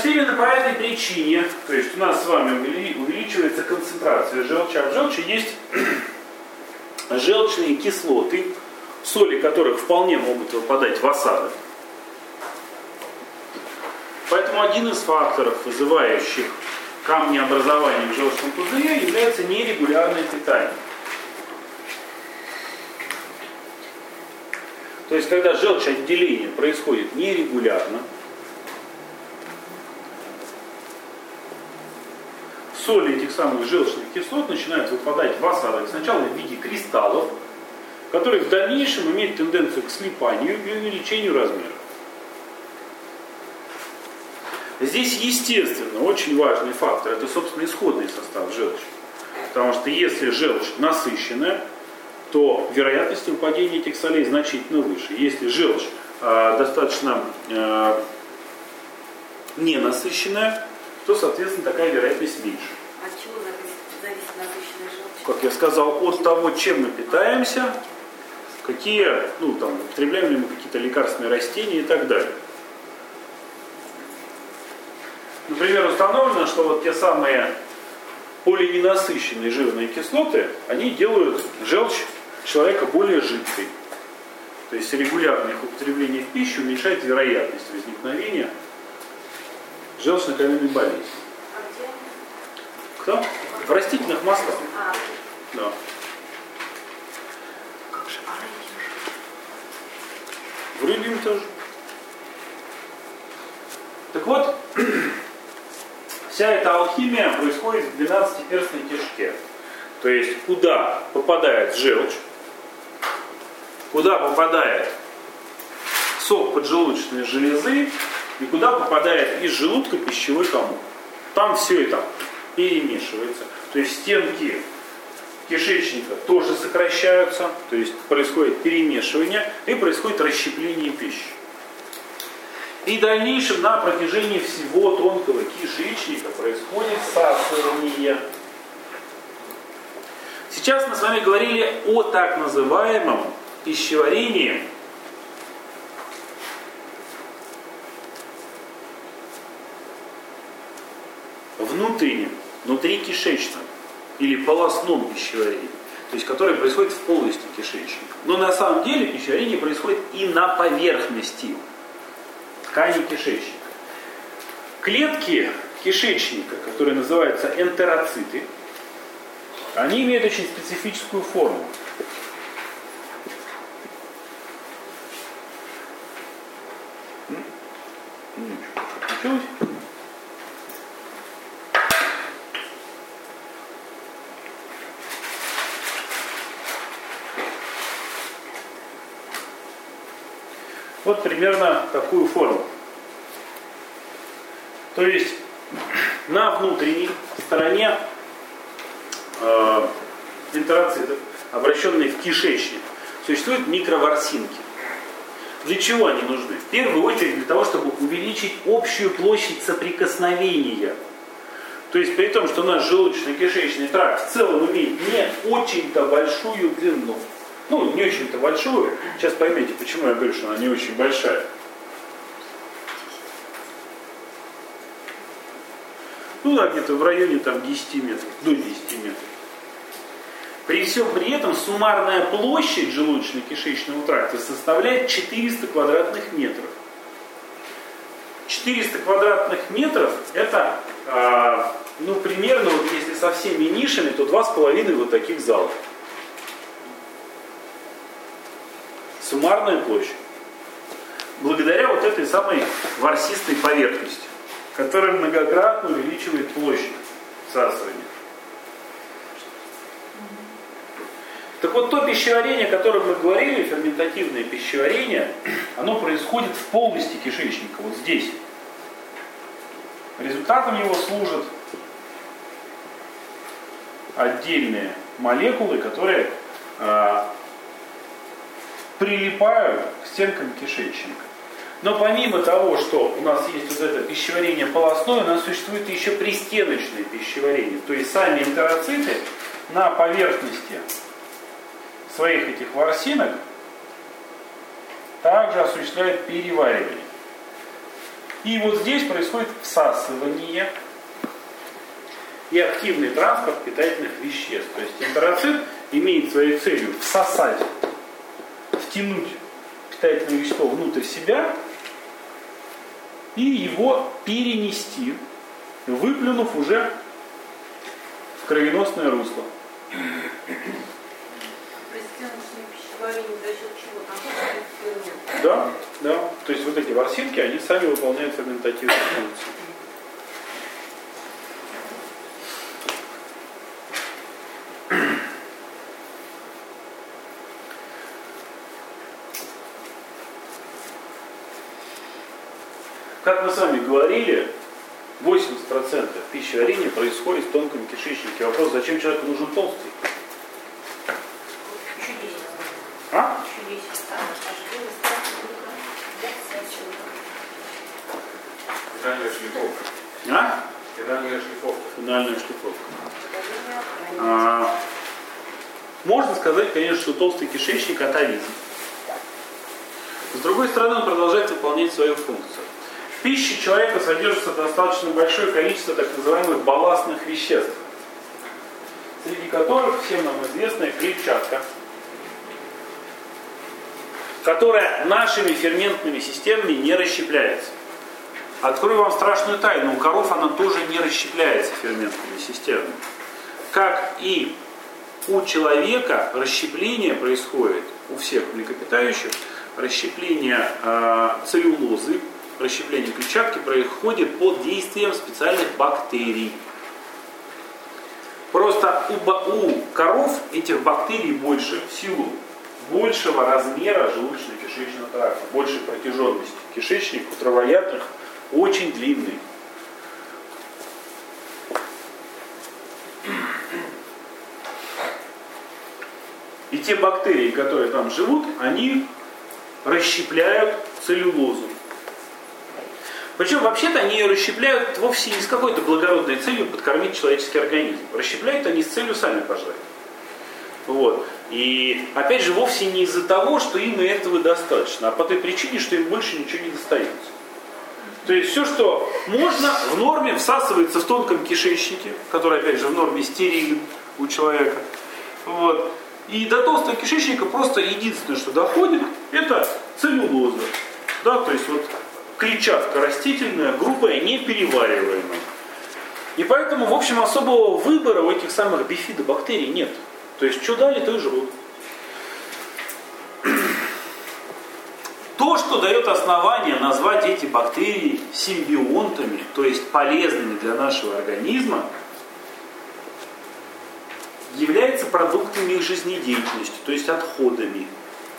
Значит, именно по этой причине, то есть у нас с вами увеличивается концентрация желчи, а в желчи есть желчные кислоты, соли которых вполне могут выпадать в осадок. Поэтому один из факторов, вызывающих камнеобразование в желчном пузыре, является нерегулярное питание. То есть, когда желчеотделение происходит нерегулярно, соли этих самых желчных кислот начинают выпадать в осадок. Сначала в виде кристаллов, которые в дальнейшем имеют тенденцию к слипанию и увеличению размера. Здесь, естественно, очень важный фактор – это, собственно, исходный состав желчи. Потому что если желчь насыщенная, то вероятность выпадения этих солей значительно выше. Если желчь э, достаточно э, ненасыщенная, то, соответственно, такая вероятность меньше. От чего зависит насыщенная желчь? Как я сказал, от того, чем мы питаемся, какие, ну, там, употребляем ли мы какие-то лекарственные растения и так далее. Например, установлено, что вот те самые полиненасыщенные жирные кислоты, они делают желчь человека более жидкой. То есть регулярное их употребление в пищу уменьшает вероятность возникновения желчно-каменной болезни. Кто? В растительных маслах. Да. В рыбьем тоже. Так вот, вся эта алхимия происходит в двенадцатиперстной кишке. То есть, куда попадает желчь, куда попадает сок поджелудочной железы и куда попадает из желудка пищевой комок. Там все это перемешивается. То есть стенки кишечника тоже сокращаются, то есть происходит перемешивание и происходит расщепление пищи. И в дальнейшем на протяжении всего тонкого кишечника происходит всасывание. Сейчас мы с вами говорили о так называемом пищеварении внутреннем, внутрикишечном или полостном пищеварении, то есть которое происходит в полости кишечника. Но на самом деле пищеварение происходит и на поверхности ткани кишечника. Клетки кишечника, которые называются энтероциты, они имеют очень специфическую форму. Получилось? Вот примерно такую форму. То есть на внутренней стороне э, энтероцитов, обращенные в кишечник, существуют микроворсинки. Для чего они нужны? В первую очередь для того, чтобы увеличить общую площадь соприкосновения. То есть при том, что наш желудочно-кишечный тракт в целом имеет не очень-то большую длину. Ну, не очень-то большую. Сейчас поймете, почему я говорю, что она не очень большая. Ну да, где-то в районе там, десяти метров, до десяти метров. При всем при этом суммарная площадь желудочно-кишечного тракта составляет четыреста квадратных метров. четыреста квадратных метров это, а, ну, примерно, вот если со всеми нишами, то два с половиной вот таких залов. Суммарная площадь. Благодаря вот этой самой ворсистой поверхности, которая многократно увеличивает площадь всасывания. Так вот, то пищеварение, о котором мы говорили, ферментативное пищеварение, оно происходит в полости кишечника, вот здесь. Результатом его служат отдельные молекулы, которые э, прилипают к стенкам кишечника. Но помимо того, что у нас есть вот это пищеварение полостное, у нас существует еще пристеночное пищеварение. То есть сами энтероциты на поверхности своих этих ворсинок также осуществляют переваривание. И вот здесь происходит всасывание и активный транспорт питательных веществ. То есть энтероцит имеет своей целью всосать, втянуть питательное вещество внутрь себя и его перенести, выплюнув уже в кровеносное русло. Пищеварение за счет чего? Там Да, да. То есть вот эти ворсинки, они сами выполняют ферментативную функцию. Как мы с вами говорили, восемьдесят процентов пищеварения происходит в тонком кишечнике. Вопрос, зачем человеку нужен толстый? А? Финальная шлифовка. А? Финальная шлифовка. Финальная шлифовка. А, можно сказать, конечно, что толстый кишечник атовизм. С другой стороны, он продолжает выполнять свою функцию. В пище человека содержится достаточно большое количество так называемых балластных веществ, среди которых всем нам известная клетчатка, которая нашими ферментными системами не расщепляется. Открою вам страшную тайну, у коров она тоже не расщепляется ферментными системами. Как и у человека расщепление происходит, у всех млекопитающих, расщепление э, целлюлозы, расщепление клетчатки происходит под действием специальных бактерий. Просто у, у коров этих бактерий больше в силу большего размера желудочно-кишечного тракта, большей протяженности. Кишечник у травоядных очень длинный. И те бактерии, которые там живут, они расщепляют целлюлозу. Причем вообще-то они ее расщепляют вовсе не с какой-то благородной целью подкормить человеческий организм. Расщепляют они с целью сами пожрать. Вот. И опять же вовсе не из-за того, что им и этого достаточно, а по той причине, что им больше ничего не достается. То есть все, что можно, в норме всасывается в тонком кишечнике, который опять же в норме стерилен у человека. Вот. И до толстого кишечника просто единственное, что доходит, это целлюлоза. Да, то есть вот клетчатка растительная, грубая, неперевариваемая. И поэтому, в общем, особого выбора у этих самых бифидобактерий нет. То есть, что дали, то и жрут. То, что дает основание назвать эти бактерии симбионтами, то есть полезными для нашего организма, является продуктами их жизнедеятельности, то есть отходами.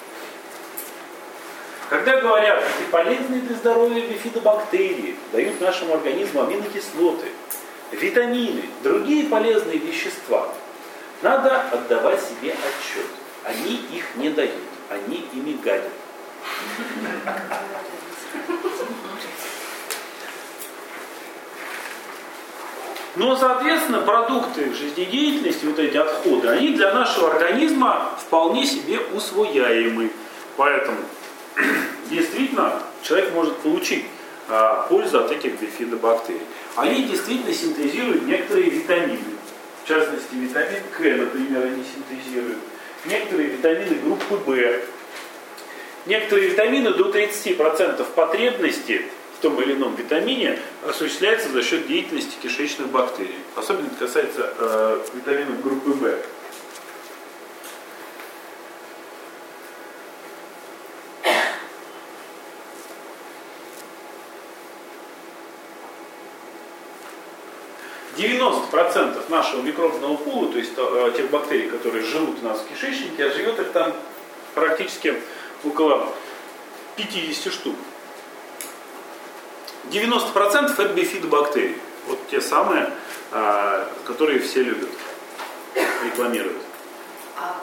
Когда говорят, эти полезные для здоровья бифидобактерии дают нашему организму аминокислоты, витамины, другие полезные вещества, надо отдавать себе отчет. Они их не дают, они ими гадят. Но, соответственно, продукты жизнедеятельности, вот эти отходы, они для нашего организма вполне себе усвояемы. Поэтому действительно человек может получить а, пользу от этих бифидобактерий. Они действительно синтезируют некоторые витамины. В частности, витамин К, например, они синтезируют. Некоторые витамины группы В. Некоторые витамины до тридцати процентов потребности в том или ином витамине осуществляется за счет деятельности кишечных бактерий. Особенно это касается э, витаминов группы В. девяносто процентов нашего микробного пула, то есть э, тех бактерий, которые живут у нас в кишечнике, а живет их там практически около пятидесяти штук. девяносто процентов это бифидобактерии. Вот те самые, э, которые все любят, рекламируют. А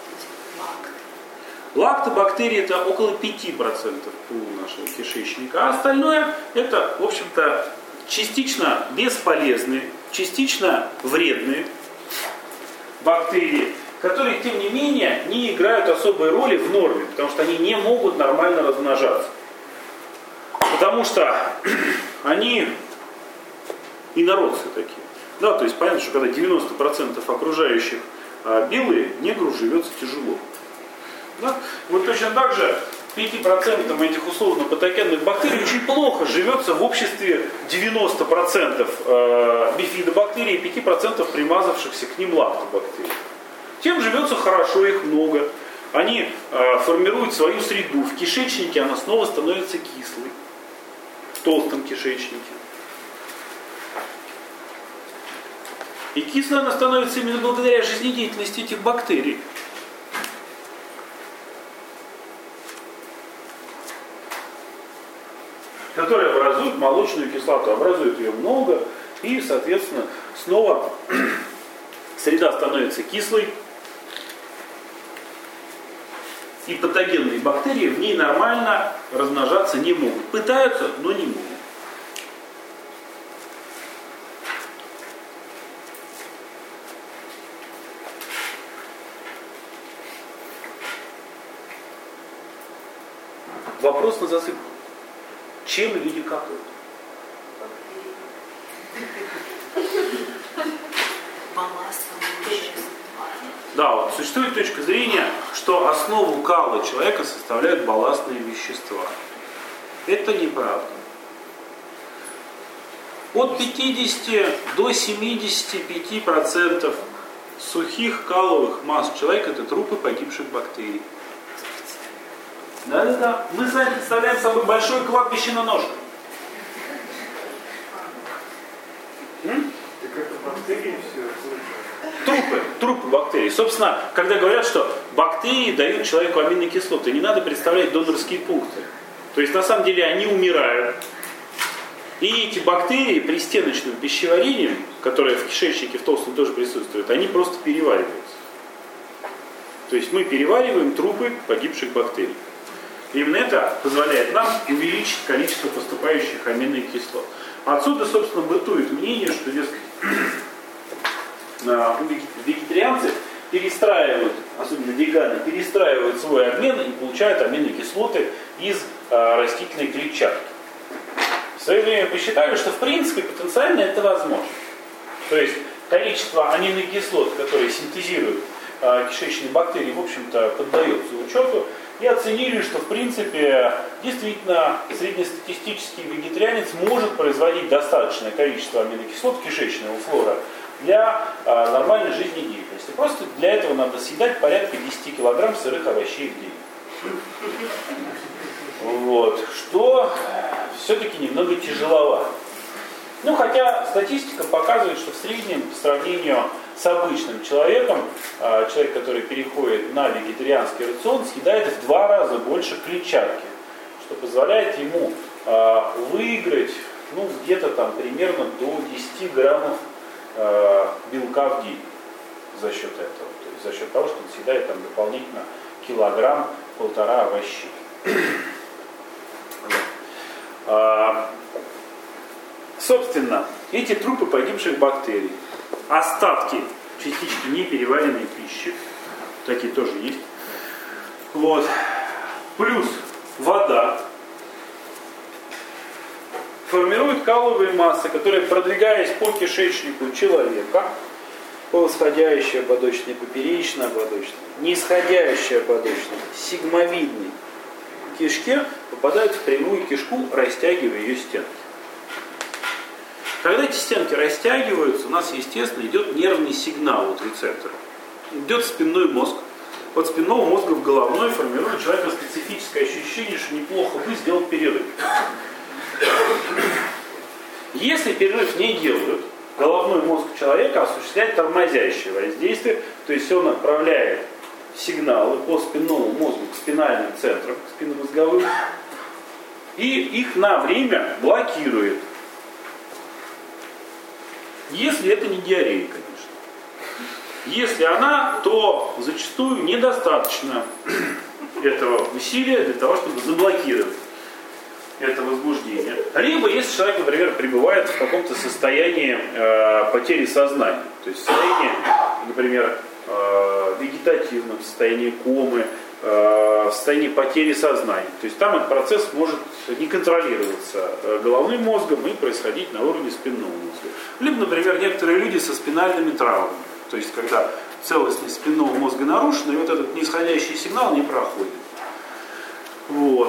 Лактобактерии это около пяти процентов пула нашего кишечника, а остальное это, в общем-то, частично бесполезные, частично вредные бактерии, которые, тем не менее, не играют особой роли в норме, потому что они не могут нормально размножаться. Потому что они инородцы такие. Да, то есть понятно, что когда девяносто процентов окружающих а, белые, негру живется тяжело. Да? Вот точно так же пяти процентам этих условно патогенных бактерий очень плохо живется в обществе девяноста процентов э, бифидобактерий и пяти процентов примазавшихся к ним лактобактерий. Тем живется хорошо, их много. Они э, формируют свою среду. В кишечнике она снова становится кислой. В толстом кишечнике. И кислой она становится именно благодаря жизнедеятельности этих бактерий. Которые образуют молочную кислоту. Образуют ее много. И, соответственно, снова среда становится кислой. И патогенные бактерии в ней нормально размножаться не могут. Пытаются, но не могут. Вопрос на засыпку. Чем люди какают? Да, вот существует точка зрения, что основу кала человека составляют балластные вещества. Это неправда. От пятидесяти до семидесяти пяти процентов сухих каловых масс человека это трупы погибших бактерий. Да-да-да. Мы с вами представляем собой большое кладбище на ножках. М? Так это бактерии все. Трупы, трупы бактерий. Собственно, когда говорят, что бактерии дают человеку аминокислоты, не надо представлять донорские пункты. То есть на самом деле они умирают. И эти бактерии при стеночном пищеварении, которое в кишечнике в толстом тоже присутствует, они просто перевариваются. То есть мы перевариваем трупы погибших бактерий. Именно это позволяет нам увеличить количество поступающих аминокислот. Отсюда, собственно, бытует мнение, что, дескать, вегетарианцы перестраивают, особенно веганы, перестраивают свой обмен и получают аминокислоты из а, растительной клетчатки. В свое время посчитали, что в принципе потенциально это возможно. То есть количество аминокислот, которые синтезируют а, кишечные бактерии, в общем-то, поддается учету. И оценили, что в принципе действительно среднестатистический вегетарианец может производить достаточное количество аминокислот кишечного флора для а, нормальной жизнедеятельности. Просто для этого надо съедать порядка десяти килограмм сырых овощей в день. Вот. Что все-таки немного тяжеловато. Ну, хотя статистика показывает, что в среднем по сравнению с обычным человеком, человек, который переходит на вегетарианский рацион, съедает в два раза больше клетчатки, что позволяет ему выиграть ну, где-то там примерно до десяти граммов белка в день за счет этого. То есть за счет того, что он съедает там дополнительно килограмм-полтора овощей. Собственно, эти трупы погибших бактерий, остатки частички непереваренной пищи, такие тоже есть, вот, плюс вода, формируют каловые массы, которые, продвигаясь по кишечнику человека, по восходящей ободочной, поперечной ободочной, нисходящей ободочной, сигмовидной кишке, попадают в прямую кишку, растягивая ее стенки. Когда эти стенки растягиваются, у нас, естественно, идет нервный сигнал от рецепторов. Идет спинной мозг. От спинного мозга в головной формирует у человека специфическое ощущение, что неплохо бы сделать перерыв. Если перерыв не делают, головной мозг человека осуществляет тормозящее воздействие, то есть он отправляет сигналы по спинному мозгу к спинальным центрам, к спинномозговым, и их на время блокирует. Если это не диарея, конечно. Если она, то зачастую недостаточно этого усилия для того, чтобы заблокировать это возбуждение. Либо если человек, например, пребывает в каком-то состоянии э, потери сознания, то есть состояние, например, э, вегетативном, состоянии комы, в состоянии потери сознания. То есть там этот процесс может не контролироваться головным мозгом и происходить на уровне спинного мозга. Либо, например, некоторые люди со спинальными травмами. То есть когда целостность спинного мозга нарушена, и вот этот нисходящий сигнал не проходит. Вот.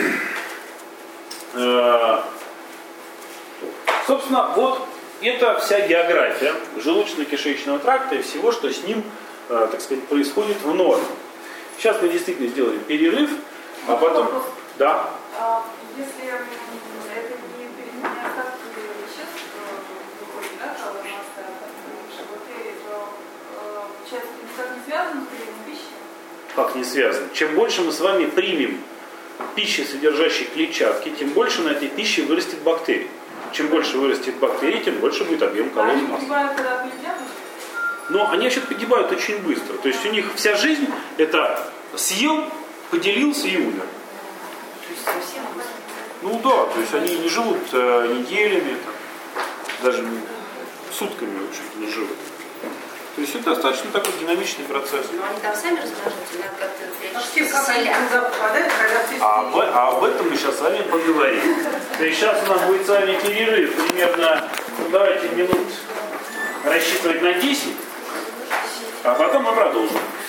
Собственно, вот это вся география желудочно-кишечного тракта и всего, что с ним, так сказать, происходит в норме. Сейчас мы действительно сделаем перерыв, а потом... Вопрос. Да. А, если это не переменные остатки веществ выходит, да, калорийные остатки в бактерии, то получается это никак не связано с приемом пищи? Как не связано? Чем больше мы с вами примем пищи, содержащей клетчатки, тем больше на этой пище вырастет бактерий. Чем больше вырастет бактерий, тем больше будет объем калорий Они массы. погибают, когда поедят? Но они вообще погибают очень быстро. То есть у них вся жизнь это съел, поделился и умер. То есть совсем Ну да, то есть они не живут э, неделями, там, даже сутками, в общем-то, не живут. То есть это достаточно такой динамичный процесс. Но они там сами размножаются, надо как-то А прячь все как они селя. туда попадают, когда все А об, а об этом мы сейчас с вами поговорим. То есть сейчас у нас будет с вами перерыв примерно, ну, давайте минут рассчитывать на десять, а потом мы продолжим.